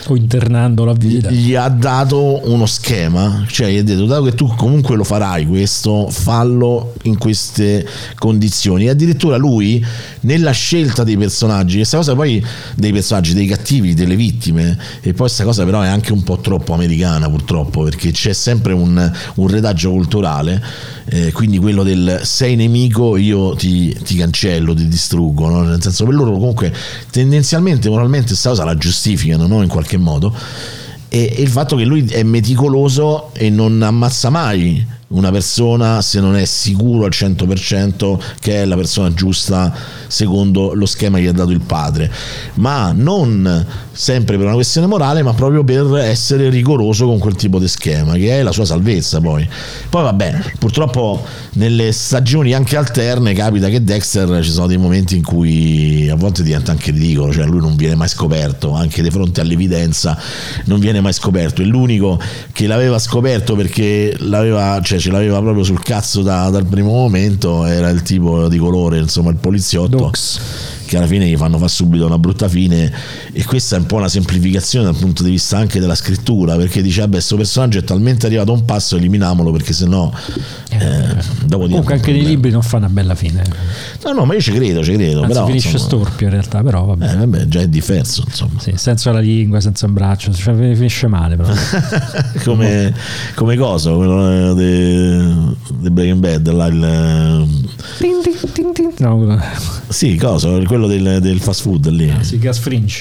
o internandolo a vita, gli ha dato uno schema, cioè gli ha detto: dato che tu comunque lo farai questo, fallo in queste condizioni. E addirittura lui nella scelta dei personaggi, questa cosa poi dei personaggi, dei cattivi, delle vittime, e poi questa cosa però è anche un po' troppo americana purtroppo, perché c'è sempre un retaggio culturale, quindi quello del sei nemico io ti cancello, ti distruggo, no? Nel senso, per loro comunque tendenzialmente moralmente questa cosa la giustificano, no? In qualche modo, e il fatto che lui è meticoloso e non ammazza mai una persona se non è sicuro al 100% che è la persona giusta secondo lo schema che gli ha dato il padre, ma non sempre per una questione morale, ma proprio per essere rigoroso con quel tipo di schema che è la sua salvezza. Poi vabbè, purtroppo nelle stagioni anche alterne capita che Dexter ci sono dei momenti in cui a volte diventa anche ridicolo, cioè lui non viene mai scoperto, anche di fronte all'evidenza non viene mai scoperto. È l'unico che l'aveva scoperto perché ce l'aveva proprio sul cazzo dal primo momento, era il tipo di colore, insomma il poliziotto Dox, che alla fine gli fanno fare subito una brutta fine. E questa è un po' una semplificazione dal punto di vista anche della scrittura, perché dice vabbè, questo personaggio è talmente arrivato a un passo, eliminiamolo, perché sennò dopo comunque anche nei libri non fa una bella fine. No, ma io ci credo. Anzi, però finisce insomma, storpio in realtà, però vabbè. Già è diverso, insomma. Sì, senza la lingua, senza un braccio, cioè finisce male però. come cosa, quello di Breaking Bad là, No, sì, cosa, quello del fast food lì. sì, Gas Fringe.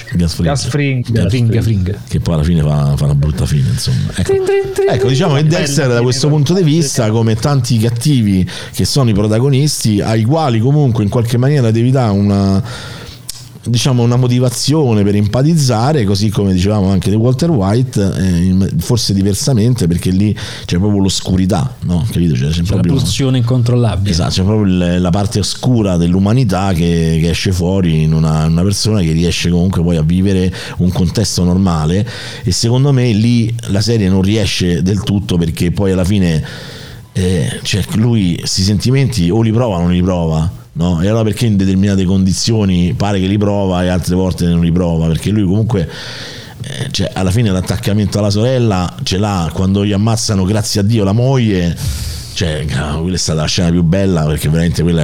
Che poi alla fine fa una brutta fine, insomma. Ecco, diciamo che Dexter da questo punto di vista, come tanti cattivi che sono i protagonisti, ai quali comunque in qualche maniera devi dare una motivazione per empatizzare, così come dicevamo anche di Walter White, forse diversamente, perché lì c'è proprio l'oscurità, no? Capito? C'è la pulsione incontrollabile. Esatto, c'è proprio la parte oscura dell'umanità che esce fuori in una persona che riesce comunque poi a vivere un contesto normale, e secondo me lì la serie non riesce del tutto, perché poi alla fine cioè lui questi sentimenti o li prova o non li prova, no? E allora perché in determinate condizioni pare che li prova e altre volte non li prova? Perché lui comunque cioè, alla fine l'attaccamento alla sorella ce l'ha quando gli ammazzano, grazie a Dio, la moglie. Cioè, quella è stata la scena più bella, perché veramente quella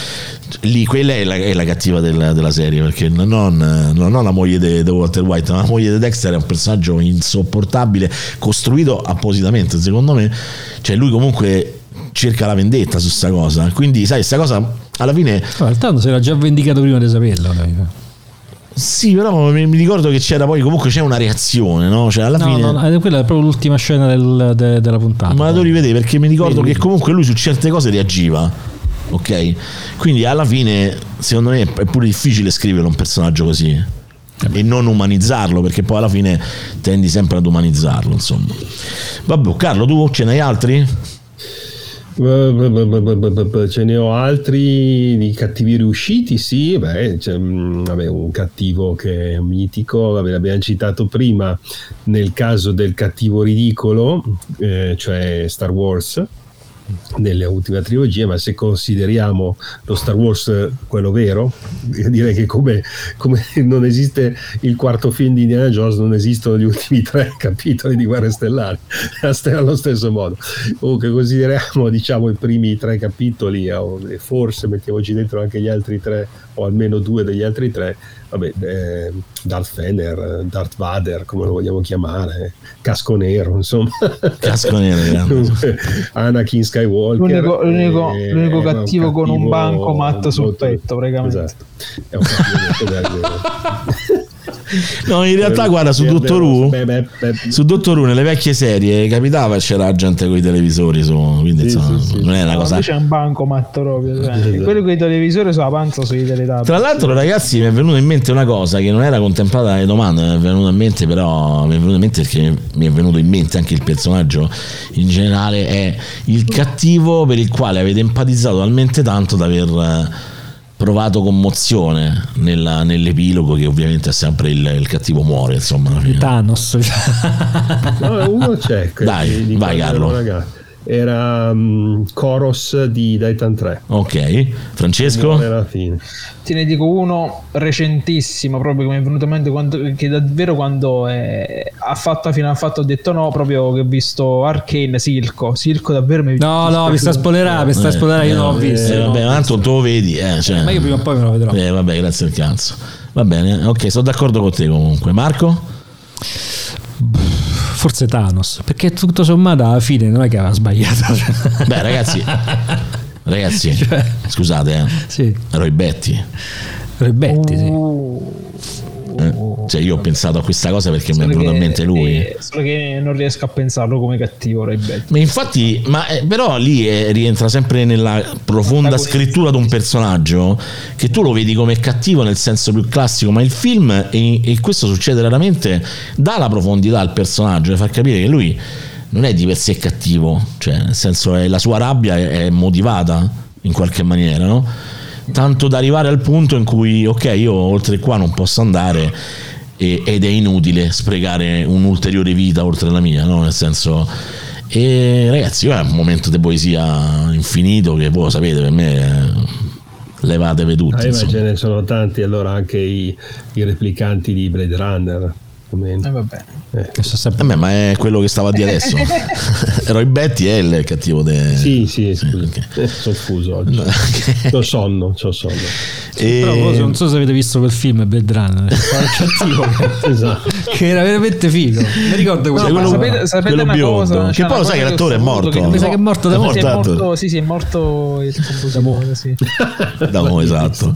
è la cattiva della serie, perché non la moglie di Walter White, ma la moglie di Dexter è un personaggio insopportabile, costruito appositamente secondo me. Cioè lui comunque cerca la vendetta su sta cosa, quindi sai, sta cosa alla fine tanto si era già vendicato prima di saperlo. Sì, però mi ricordo che c'era poi comunque c'è una reazione, no? Cioè alla fine quella è proprio l'ultima scena della puntata. Ma la devo rivedere, perché mi ricordo che comunque lui su certe cose reagiva, ok? Quindi alla fine secondo me è pure difficile scrivere un personaggio così e non umanizzarlo, perché poi alla fine tendi sempre ad umanizzarlo, insomma. Vabbè, Carlo, tu ce n'hai altri? Ce ne ho altri di cattivi riusciti, sì, c'è un cattivo che è mitico, l'abbiamo citato prima nel caso del cattivo ridicolo, cioè Star Wars nelle ultime trilogie, ma se consideriamo lo Star Wars quello vero, direi che come non esiste il quarto film di Indiana Jones, non esistono gli ultimi 3 capitoli di Guerre Stellari allo stesso modo. Comunque consideriamo, diciamo, i primi 3 capitoli, e forse mettiamoci dentro anche gli altri 3, o almeno 2 degli altri 3. Darth Vader, Darth Vader, come lo vogliamo chiamare, Casco Nero, insomma. Casco Nero, Anakin Skywalker, l'unico cattivo con un bancomat sul petto, praticamente. Esatto. È un cattivo molto bello. No, in realtà guarda, su Dottor Who nelle vecchie serie capitava, c'era gente con i televisori quindi insomma, non è una cosa. C'è un bancomat proprio, quelli con i televisori sulla panza sui teletabili. Tra l'altro, ragazzi, mi è venuta in mente una cosa che non era contemplata nelle domande, mi è venuta in mente perché mi è venuto in mente anche il personaggio in generale, è il cattivo per il quale avete empatizzato talmente tanto da aver provato commozione nell'epilogo, che ovviamente è sempre il cattivo muore, insomma, alla fine. Thanos. No, uno c'è. Dai, vai Carlo. era Koros di Dayton 3. Ok, Francesco? Era la fine. Te ne dico uno recentissimo, proprio che mi è venuto in mente che davvero quando ha fatto Final Fantasy ho detto no, proprio che ho visto Arcane, Silco davvero mi mi sta spoilerando, io non l'ho visto. Vabbè, tanto tu lo vedi, cioè, ma io prima o poi me lo vedrò. Vabbè, grazie al cazzo. Va bene, ok, sono d'accordo con te comunque. Marco? Forse Thanos, perché tutto sommato alla fine non è che aveva sbagliato. Beh, ragazzi, cioè, scusate, sì. Roy Batty, sì. Cioè io ho pensato a questa cosa perché mi è venuto in mente lui. Solo che non riesco a pensarlo come cattivo Roy Batty. Ma infatti, però lì rientra sempre nella profonda scrittura di un personaggio che tu lo vedi come cattivo nel senso più classico, ma il film, e questo succede raramente, dà la profondità al personaggio e fa capire che lui non è di per sé cattivo, cioè nel senso la sua rabbia è motivata in qualche maniera, no? Tanto da arrivare al punto in cui ok, io oltre qua non posso andare ed è inutile sprecare un'ulteriore vita oltre la mia, no? Nel senso, e ragazzi, è un momento di poesia infinito che voi lo sapete, per me levatevi tutti, ma ce ne sono tanti, allora anche i replicanti di Blade Runner. Vabbè. Ma è quello che stava a dire adesso. Roy Batty è il cattivo sì, scusa. Okay. Sono fuso oggi. C'ho sonno. Però non so se avete visto quel film Blade Runner, cattivo, esatto, che era veramente figo. Mi ricordo sapete una biondo, cosa, che poi lo sai che l'attore è morto. Mi sa che è morto da morto. Sì, è morto da mo', esatto.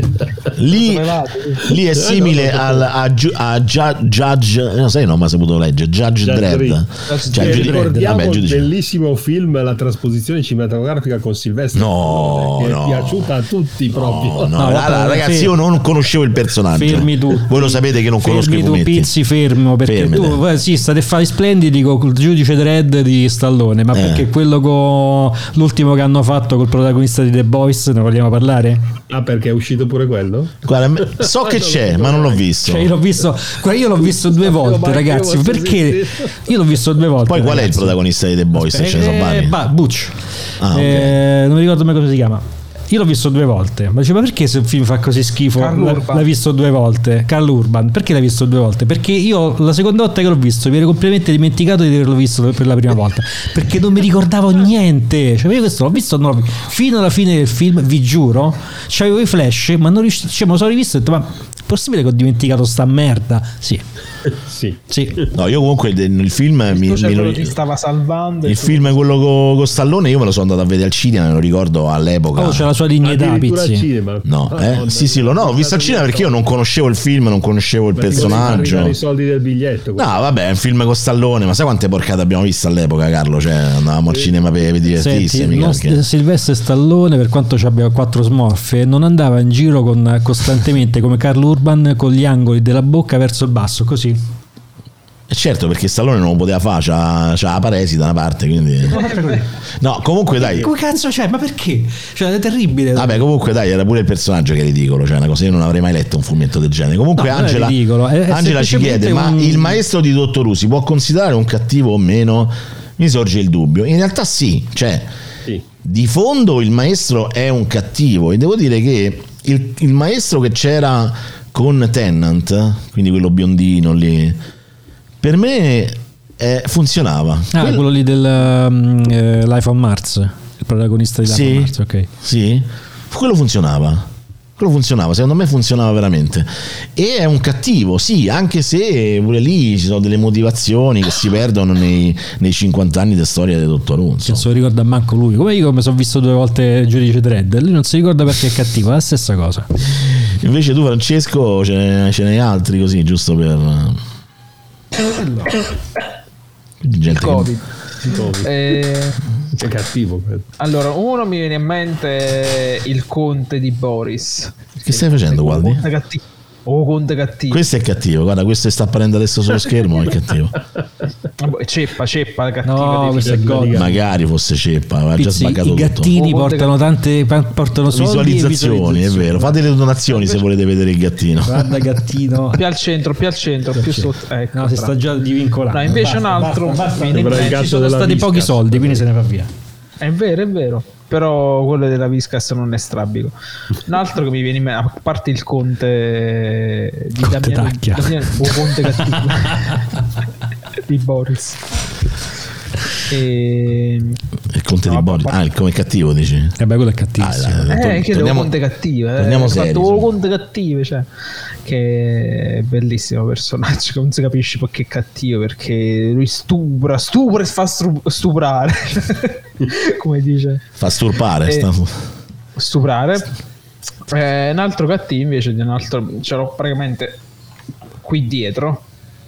Lì è simile a Judge, non sai, non mi ha saputo leggere, Judge Dredd. Ricordiamo il bellissimo film, la trasposizione cinematografica con Sylvester, che è piaciuta a tutti proprio. Ragazzi, io non conoscevo il personaggio. Fermi tu. Voi lo sapete che non conosco i fumetti. Pizzi, fermo, perché tu sì, state a fare splendidi con il giudice Dredd di Stallone, ma perché quello con l'ultimo che hanno fatto col protagonista di The Boys, ne vogliamo parlare? Ah, perché è uscito pure quello? Guarda, so che c'è, ma non l'ho visto. Cioè, io l'ho visto 2 volte, ragazzi, perché io l'ho visto 2 volte. Poi qual è il protagonista di The Boys? Ce ne sono vari. Butch. Okay. Non mi ricordo mai come si chiama. Io l'ho visto 2 volte. Ma dice, ma perché se il film fa così schifo l'hai visto 2 volte? Carl Urban, perché l'hai visto 2 volte? Perché io la seconda volta che l'ho visto mi ero completamente dimenticato di averlo visto per la prima volta, perché non mi ricordavo niente. Cioè io questo l'ho visto fino alla fine del film, vi giuro, c'avevo i flash, ma non riuscivo, cioè, me lo sono rivisto e ho detto, ma è possibile che ho dimenticato sta merda? Sì. No, io comunque nel film ti stava salvando. Il film quello con Stallone io me lo sono andato a vedere al cinema, me lo ricordo all'epoca. C'è la sua dignità, Pizzi. Ho visto al cinema perché io non conoscevo il film, non conoscevo il personaggio. I soldi del biglietto. No, vabbè, è un film con Stallone, ma sai quante porcate abbiamo visto all'epoca, Carlo? Cioè, andavamo al cinema per divertirsi. Silvestre Stallone, per quanto ci abbia 4 smorfie, non andava in giro costantemente come Carl Urban con gli angoli della bocca verso il basso, così. Certo, perché Stallone non lo poteva fare, c'ha la paresi da una parte, quindi no, comunque dai, come cazzo c'è? Ma perché? Cioè è terribile. Vabbè, comunque dai, era pure il personaggio che è ridicolo, cioè una cosa, io non avrei mai letto un fumetto del genere. Comunque no, Angela ci chiede ma il maestro di Dottor Who si può considerare un cattivo o meno? Mi sorge il dubbio. In realtà sì, cioè di fondo il maestro è un cattivo, e devo dire che il maestro che c'era con Tennant, quindi quello biondino lì, per me funzionava. Quello lì del Life on Mars, il protagonista di Life on Mars, ok. Sì, quello funzionava, secondo me funzionava veramente. E è un cattivo, sì, anche se pure lì ci sono delle motivazioni che si perdono nei 50 anni di storia del Dottor Who. Non si ricorda manco lui, come io, come sono visto 2 volte il giudice Dredd, lui non si ricorda perché è cattivo, è la stessa cosa. Invece tu, Francesco, ce n'hai altri così, giusto per... Il Covid. È cattivo. Allora, uno mi viene in mente il conte di Boris. Che stai facendo, guardi? O Conte cattivo. Questo è cattivo, guarda, questo sta apparendo adesso sullo schermo, è cattivo. Ceppa cattiva. No, questo è gol. Magari fosse Ceppa, aveva già sbaggato tutto. I gattini portano soldi, visualizzazioni, è vero. Fate le donazioni se volete vedere il gattino. Guarda gattino. Più al centro, più sotto. Ecco, no, si sta già divincolando. No, invece un altro ci sono stati pochi soldi, quindi se ne va via. È vero. Però quello della Whiskas non è strabico. Un altro che mi viene in mente, a parte il Conte di Damiano o Conte cattivo di Boris. Il Conte di Boris. Come cattivo dici? Quello è cattivissimo. Chiedevo Conte cattivo. Torniamo seri. Conte cattivo, cioè, che è bellissimo personaggio, che non si capisce perché è cattivo, perché lui stupra e fa stuprare. Come dice? Fa stuprare. Un altro cattivo invece di un altro, ce l'ho praticamente qui dietro.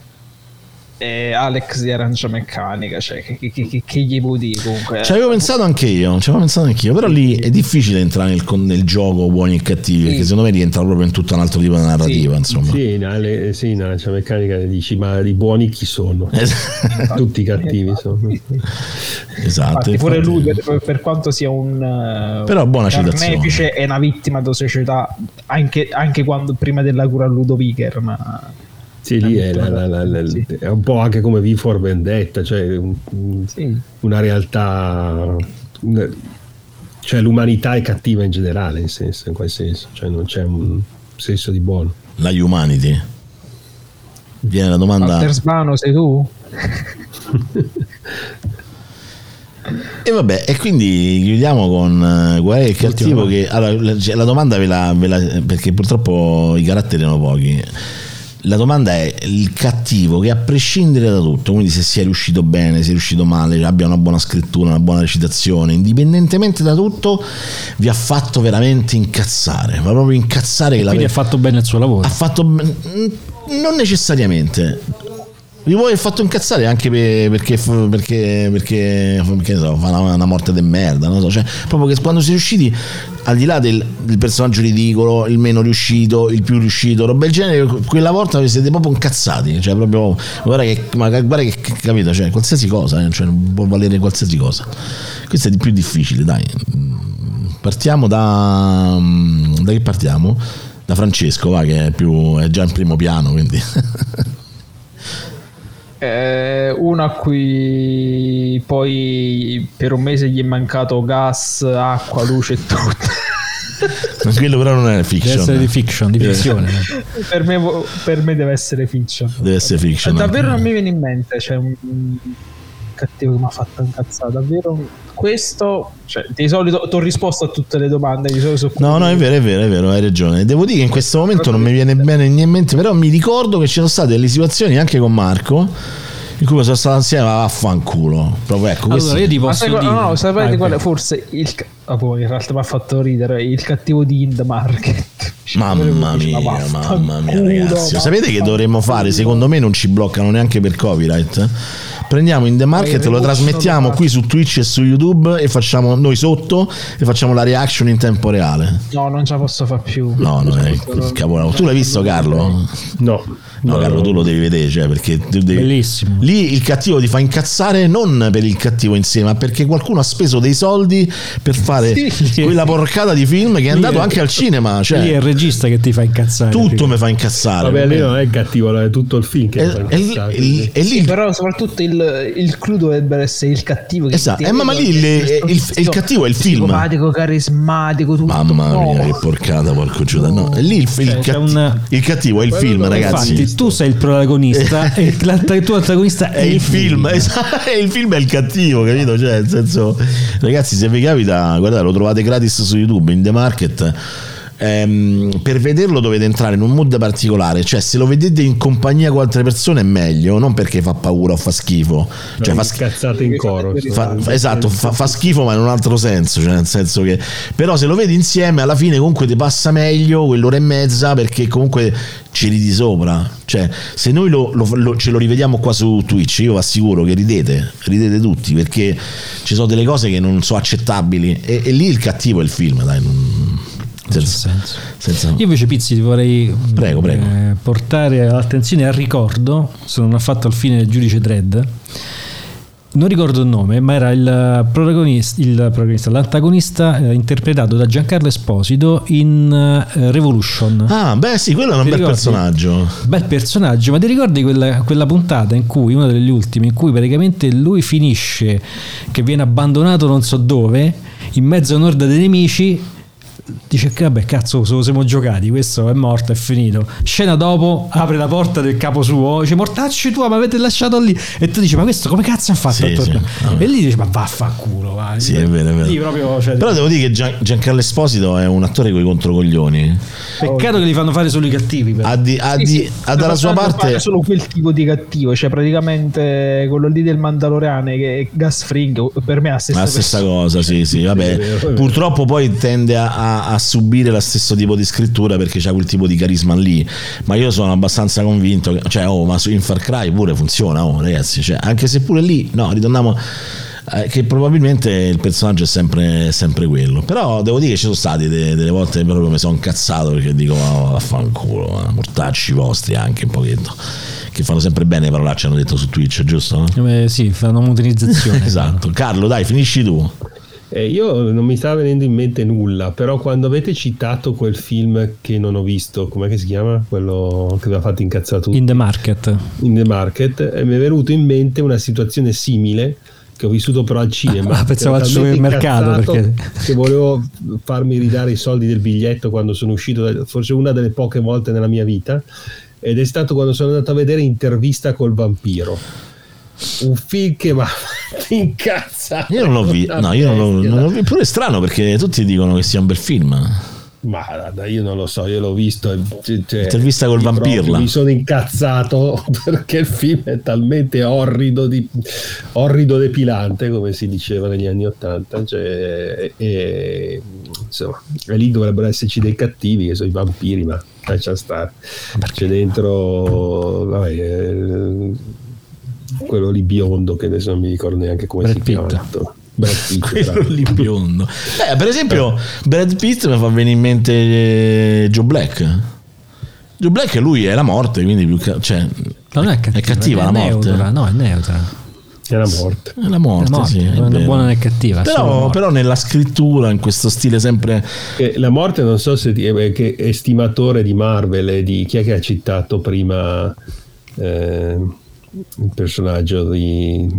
Alex di Arancia Meccanica, cioè che gli può dire comunque. Ci avevo pensato anche io, però lì è difficile entrare nel gioco buoni e cattivi, perché secondo me rientra proprio in tutto un altro tipo di narrativa, insomma. Sì, in Arancia Meccanica dici, ma i buoni chi sono? Tutti i cattivi sono. Esatto. Pure lui per quanto sia un però buona carnefice è una vittima della società anche quando prima della cura Ludoviker, ma sì, lì è un po' anche come V for Vendetta, cioè una realtà, cioè l'umanità è cattiva in generale, in quel senso, cioè non c'è un senso di buono. La humanity. Viene la domanda. Altersmano sei tu? E vabbè, e quindi chiudiamo con qual è il cattivo che... Allora, la domanda ve la perché purtroppo i caratteri erano pochi. La domanda è il cattivo che, a prescindere da tutto, quindi se sia riuscito bene, se è riuscito male, abbia una buona scrittura, una buona recitazione, indipendentemente da tutto, vi ha fatto veramente incazzare, ma proprio incazzare. Quindi ha fatto bene il suo lavoro. Non necessariamente. Vi vuoi fatto incazzare anche perché ne so, fa una morte de merda, non so, cioè proprio che quando si è riusciti, al di là del personaggio ridicolo, il meno riuscito, il più riuscito, roba del genere, quella volta vi siete proprio incazzati, cioè proprio guarda che capito, cioè qualsiasi cosa, cioè può valere qualsiasi cosa. Questo è di più difficile, dai. Partiamo da che partiamo? Da Francesco, va, che è già in primo piano, quindi uno a cui poi per un mese gli è mancato gas, acqua, luce e tutto. Quello però non è fiction. Deve essere di fiction, di fizione. per me deve essere fiction. Deve essere fiction. Davvero non mi viene in mente, c'è un cattivo che mi ha fatto incazzare. Davvero questo, cioè, di solito ti ho risposto a tutte le domande. No, è vero, hai ragione. Devo dire che in questo momento non mi viene bene in mente, però mi ricordo che ci sono state delle situazioni anche con Marco in cui sono stato insieme a vaffanculo. Proprio, ecco, allora io ti posso dire, no, sapete quale forse in realtà mi ha fatto ridere il cattivo di In The Market. Mamma mia, ragazzi, sapete che dovremmo fare? Secondo me non ci bloccano neanche per copyright. Prendiamo In The Market, lo trasmettiamo qui su Twitch e su YouTube e facciamo noi sotto e facciamo la reaction in tempo reale. No, non ce la posso fare più. No, non è cavolavo. Tu l'hai visto, Carlo? No, Carlo, tu lo devi vedere, cioè, perché tu devi... Bellissimo. Lì il cattivo ti fa incazzare non per il cattivo in sé, ma perché qualcuno ha speso dei soldi per fare quella porcata di film che è andato anche al cinema, cioè lì è il regista che ti fa incazzare. Tutto mi fa incazzare. Vabbè, lì non è il cattivo, è tutto il film che fa incazzare. E lì però soprattutto il clou dovrebbe essere il cattivo che esatto, ma lì il cattivo è il film. Simpatico, carismatico, tutto. Mamma mia, che porcata, porco Giuda. No, e lì il cattivo è il film, ragazzi. Infatti, tu sei il protagonista e il tuo antagonista è il film. Esatto, e il film è il cattivo, capito? Cioè, nel senso, ragazzi, se vi capita, guardate, lo trovate gratis su YouTube, In The Market. Per vederlo dovete entrare in un mood particolare, cioè se lo vedete in compagnia con altre persone è meglio, non perché fa paura o fa schifo, cioè fa scazzate in coro, esatto, fa schifo ma in un altro senso, cioè nel senso che però se lo vedi insieme alla fine comunque ti passa meglio quell'ora e mezza, perché comunque ci ridi sopra, cioè se noi ce lo rivediamo qua su Twitch io vi assicuro che ridete tutti, perché ci sono delle cose che non sono accettabili e lì il cattivo è il film, dai, senza... Io invece, Pizzi, ti vorrei prego. portare l'attenzione al ricordo, se non ha fatto al fine del giudice Dredd. Non ricordo il nome, ma era l'antagonista interpretato da Giancarlo Esposito in Revolution. Ah, beh sì, quello è un bel personaggio. Bel personaggio, ma ti ricordi quella puntata in cui, una delle ultime, in cui praticamente lui finisce che viene abbandonato non so dove, in mezzo a un'orda dei nemici, dice che vabbè, cazzo, se lo siamo giocati, questo è morto, è finito. Scena dopo, apre la porta del capo suo, dice mortacci tua, ma avete lasciato lì, e tu dici ma questo come cazzo ha fatto? Sì. E lì dice ma vaffanculo, vai. Sì, è vero. Lì proprio, però devo dire che Giancarlo Esposito è un attore coi controcoglioni. Peccato che li fanno fare solo i cattivi, però. Ha dalla sua parte solo quel tipo di cattivo, cioè praticamente quello lì del Mandaloriane, che è Gus Fring, per me è la stessa cosa. Sì, vabbè. Purtroppo poi tende a subire lo stesso tipo di scrittura perché c'ha quel tipo di carisma lì, ma io sono abbastanza convinto che, ma in Far Cry pure funziona, ragazzi, cioè, anche se pure lì ritorniamo che probabilmente il personaggio è sempre quello. Però devo dire che ci sono state delle volte che proprio mi sono incazzato perché dico vaffanculo, mortacci vostri anche un pochetto, che fanno sempre bene le parolacce, hanno detto su Twitch, giusto? Sì, fanno modernizzazione. Esatto. Carlo, dai, finisci tu. Io non mi stava venendo in mente nulla, però quando avete citato quel film che non ho visto, com'è che si chiama? Quello che aveva fatto incazzare tutti, In the Market, mi è venuto in mente una situazione simile che ho vissuto però al cinema. Pensavo al supermercato, perché che volevo farmi ridare i soldi del biglietto quando sono uscito, forse una delle poche volte nella mia vita, ed è stato quando sono andato a vedere Intervista col vampiro, un film che va incazzato. Io non l'ho visto, io non l'ho visto, pure è strano perché tutti dicono che sia un bel film. Ma io non lo so, io l'ho visto, Intervista col vampiro, mi sono incazzato perché il film è talmente orrido depilante, come si diceva negli anni '80, insomma, e lì dovrebbero esserci dei cattivi che sono i vampiri, ma lascia stare, c'è dentro quello lì biondo che adesso non mi ricordo neanche come si chiama. Brad Pitt, quello lì biondo. Per esempio Brad Pitt mi fa venire in mente Joe Black. Lui è la morte, quindi non è cattiva la morte. No, è neutra. È la morte. È la morte, sì, è non è buona né cattiva. Però nella scrittura, in questo stile sempre. La morte, non so se che è stimatore di Marvel e di chi è che ha citato prima il personaggio di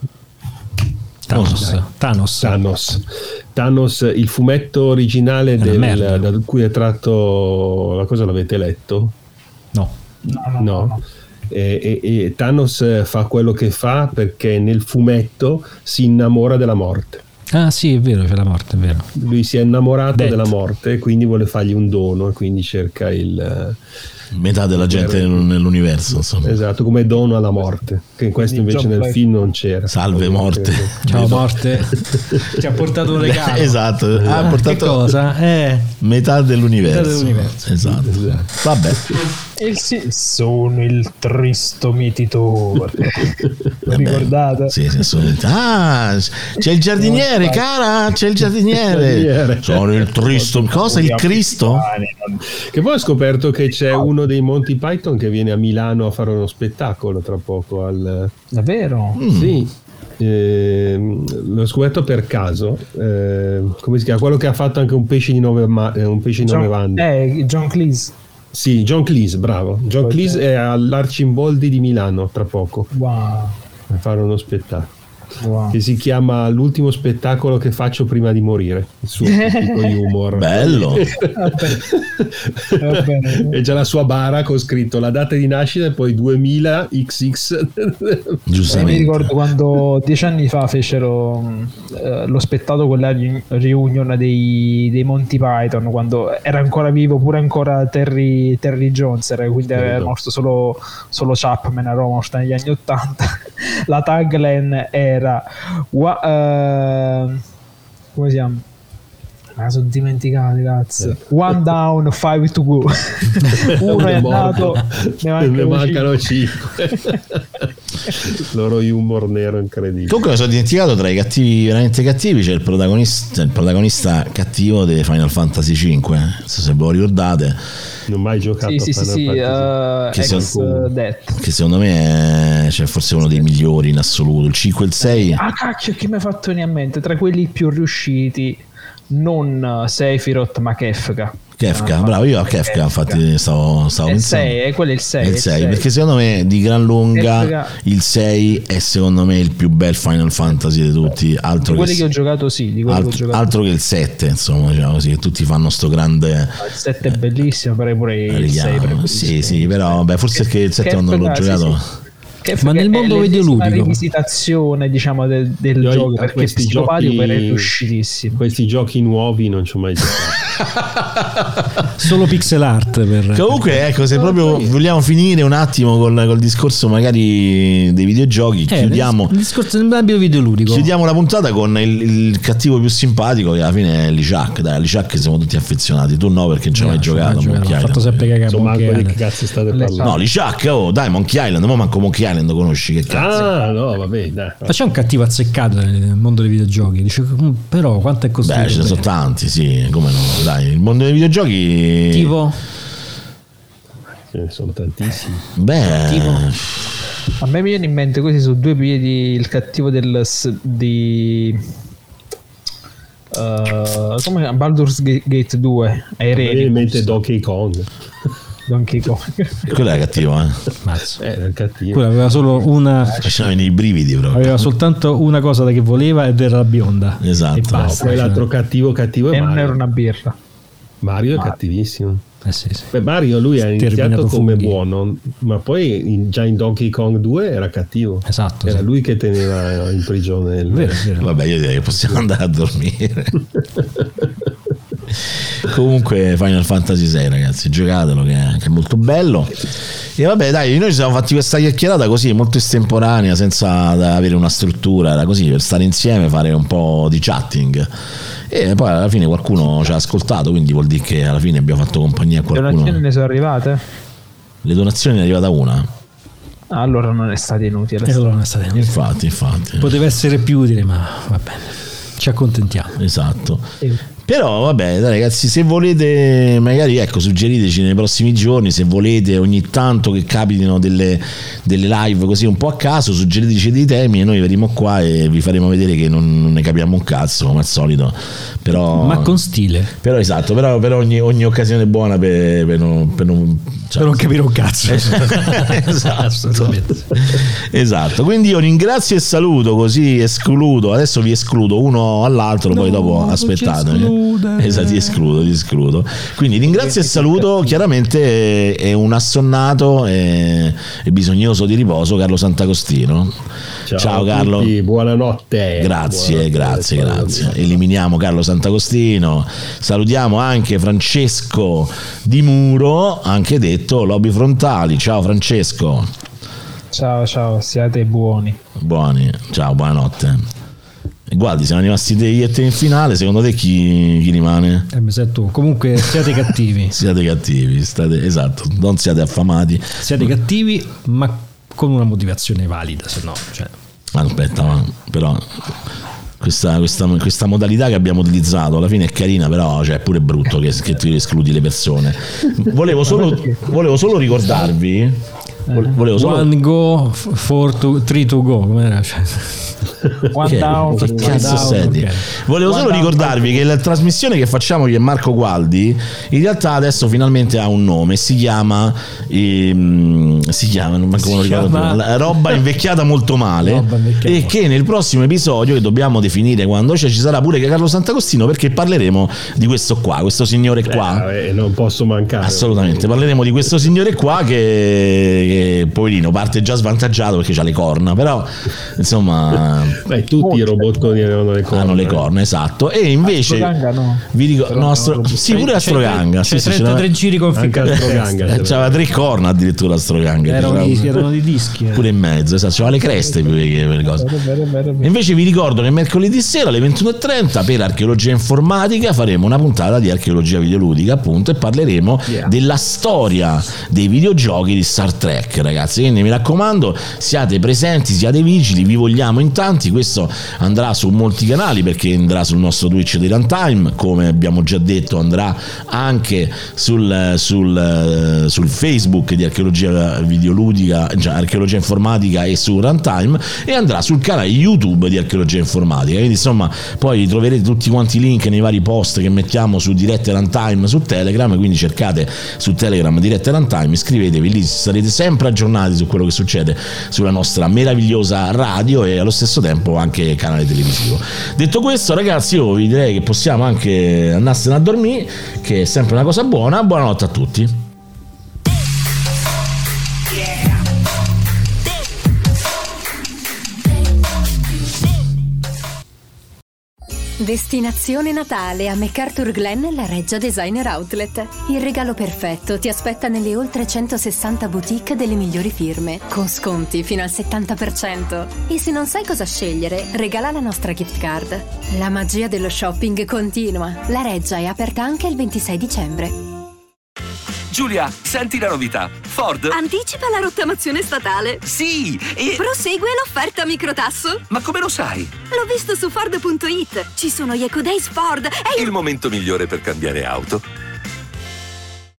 Thanos, il fumetto originale da cui è tratto la cosa, l'avete letto? No. E Thanos fa quello che fa perché nel fumetto si innamora della morte. Ah sì, è vero, c'è la morte, è vero. Lui si è innamorato della morte e quindi vuole fargli un dono e quindi cerca metà della gente nell'universo, insomma. Esatto, come dono alla morte, che in questo invece nel film non c'era. Salve morte. Ciao morte. Ci ha portato un regalo. Esatto, ha portato che cosa? Metà dell'universo. Esatto. Vabbè. Sono il tristo mietitore. Lo ricordate? Sì, assolutamente. C'è il giardiniere, cara, c'è il giardiniere. Sono il tristo. Cosa? Il Cristo? Che poi ho scoperto che c'è uno dei Monty Python che viene a Milano a fare uno spettacolo tra poco davvero? Sì. L'ho scoperto per caso. Come si chiama? Quello che ha fatto anche un pesce di 9 vanni. John Cleese. Sì, John Cleese, bravo. John Cleese è all'Arcimboldi di Milano tra poco. Wow. A fare uno spettacolo. Wow. Che si chiama L'ultimo spettacolo che faccio prima di morire, il suo tipico humor. Bello. Va bene. E già la sua bara con scritto la data di nascita e poi 2000XX. Giustamente. Mi ricordo quando 10 anni fa fecero lo spettacolo con la reunion dei Monty Python, quando era ancora vivo pure ancora Terry Jones, quindi era morto solo Chapman, era morto negli anni '80. La tagline era come si chiama? Sono dimenticato, cazzo. One down, 5 to go. Uno è andato, ne mancano 5. loro humor nero incredibile. Comunque mi sono dimenticato, tra i cattivi veramente cattivi c'è il protagonista cattivo di Final Fantasy 5, non so se ve lo ricordate. Non ho mai giocato a Final Fantasy, che secondo me è forse uno dei migliori in assoluto. Il 5 e il 6. Ah cacchio, che mi ha fatto venire a mente tra quelli più riusciti, non Sephiroth ma Kefka, bravo, io a Kefka infatti stavo pensando. Quello è il 6. Il 6, perché secondo me di gran lunga il 6 è secondo me il più bel Final Fantasy di tutti, altro di quelli che ho giocato, altro che il 7, insomma, diciamo così, che tutti fanno sto grande. Il 7 è bellissimo, però pure il 6 sì, però vabbè, forse perché il 7 non l'ho giocato. Sì. Ma nel mondo videoludico, una rivisitazione, diciamo, del gioco, perché questi giochi è riuscitissimo. Questi giochi nuovi non ci ho mai giocato. Solo pixel art Comunque, ecco, se proprio vogliamo finire un attimo col discorso magari dei videogiochi, chiudiamo il discorso dell'ambito videoludico. Chiudiamo la puntata con il cattivo più simpatico, che alla fine è Lichak. Dai, Lichak siamo tutti affezionati. Tu no, perché non ci hai mai giocato. Ho fatto sempre cagare. Insomma, quelli che cazzo state parlando? No, Lichak, dai, Monkey Island, ma manco Monkey Island conosci, che cazzo. Ah, no, vabbè, dai. Ma c'è un cattivo azzeccato nel mondo dei videogiochi. Dice, però quanto è costruito? Beh, ce ne sono tanti, sì, come no. Dai, il mondo dei videogiochi tipo ce ne sono tantissimi. Beh, tipo a me viene in mente così su due piedi il cattivo come Baldur's Gate 2 mi viene in mente Donkey Kong. quello è cattivo, Era cattivo. quello aveva solo una, faceva venire i brividi proprio. aveva soltanto una cosa che voleva, ed era la bionda. Esatto. E basta. Poi l'altro cattivo è e non Mario. era una birra. Mario è cattivissimo. Sì. Beh, Mario lui ha iniziato come funghi. buono, ma poi già in Donkey Kong 2 era cattivo. Esatto, Era sì. lui che teneva in prigione Vero. Vabbè, io direi che possiamo andare a dormire. Comunque Final Fantasy 6, ragazzi, giocatelo, che è molto bello. E vabbè, dai, noi ci siamo fatti questa chiacchierata così molto estemporanea, senza avere una struttura, era così per stare insieme, fare un po' di chatting. E poi alla fine qualcuno ci ha ascoltato, quindi vuol dire che alla fine abbiamo fatto compagnia a Le qualcuno. donazioni ne sono arrivate? Le donazioni è arrivata una. Allora non è stato inutile. Allora non è stato inutile. Infatti. Poteva essere più utile, ma va bene, ci accontentiamo. Esatto. Però vabbè, dai, ragazzi, se volete magari, ecco, suggeriteci nei prossimi giorni, se volete ogni tanto che capitino delle live così un po' a caso, suggeriteci dei temi e noi verremo qua e vi faremo vedere che non ne capiamo un cazzo come al solito, però, ma con stile. Però esatto, però per ogni occasione è buona per non capire un cazzo. Esatto, quindi io ringrazio e saluto, così escludo, adesso vi escludo uno all'altro, poi dopo aspettate. Esatto, ti escludo. Quindi ringrazio e saluto. Chiaramente è un assonnato e bisognoso di riposo Carlo Sant'Agostino. Ciao Carlo, tutti, buonanotte. Grazie. Eliminiamo Carlo Sant'Agostino. Salutiamo anche Francesco Di Muro, anche detto Lobby Frontali. Ciao Francesco. Ciao, siate buoni. Ciao, buonanotte. Guardi, siamo rimasti io e te in finale. Secondo te chi rimane? Mi sei tu. Comunque siate cattivi. Esatto, non siate affamati. Siate cattivi, ma con una motivazione valida, se no. Aspetta, però questa modalità che abbiamo utilizzato alla fine è carina, però è pure brutto che tu escludi le persone. Volevo solo ricordarvi. One go, three to go. Com'era? One down, che cazzo senti? Okay. Volevo solo ricordarvi che la trasmissione che facciamo io e Marco Gualdi in realtà adesso finalmente ha un nome, si chiama Roba invecchiata molto male, e che nel prossimo episodio, che dobbiamo definire quando c'è, ci sarà pure Carlo Sant'Agostino, perché parleremo di questo signore qua. Non posso mancare, assolutamente. Parleremo di questo signore qua che poverino parte già svantaggiato perché ha le corna, però insomma tutti i robottoni avevano le corna. Esatto. E invece vi dico pure Astroganga, c'è 33 giri conficcati. C'aveva 3 corna addirittura Astroganga, erano di dischi pure in mezzo, esatto, c'aveva le creste più che le cose. E invece vi ricordo che mercoledì sera alle 21:30 per Archeologia Informatica faremo una puntata di archeologia videoludica, appunto, e parleremo della storia dei videogiochi di Star Trek. feedback, ragazzi, quindi mi raccomando, siate presenti, siate vigili, vi vogliamo in tanti. Questo andrà su molti canali, perché andrà sul nostro Twitch di Runtime, come abbiamo già detto andrà anche sul Facebook di Archeologia Videoludica, Archeologia Informatica, e su Runtime, e andrà sul canale YouTube di Archeologia Informatica. Quindi insomma poi troverete tutti quanti i link nei vari post che mettiamo su Dirette Runtime su Telegram, quindi cercate su Telegram Dirette Runtime, iscrivetevi, lì sarete sempre aggiornati su quello che succede sulla nostra meravigliosa radio e allo stesso tempo anche canale televisivo. Detto questo, ragazzi, io vi direi che possiamo anche andarsene a dormire, che è sempre una cosa buona. Buonanotte a tutti. Destinazione Natale a MacArthur Glen, la Reggia Designer Outlet. Il regalo perfetto ti aspetta nelle oltre 160 boutique delle migliori firme, con sconti fino al 70%. E se non sai cosa scegliere, regala la nostra gift card. La magia dello shopping continua. La Reggia è aperta anche il 26 dicembre. Giulia, senti la novità. Ford anticipa la rottamazione statale. Sì, e prosegue l'offerta microtasso. Ma come lo sai? L'ho visto su Ford.it. Ci sono gli Eco Days Ford. Il momento migliore per cambiare auto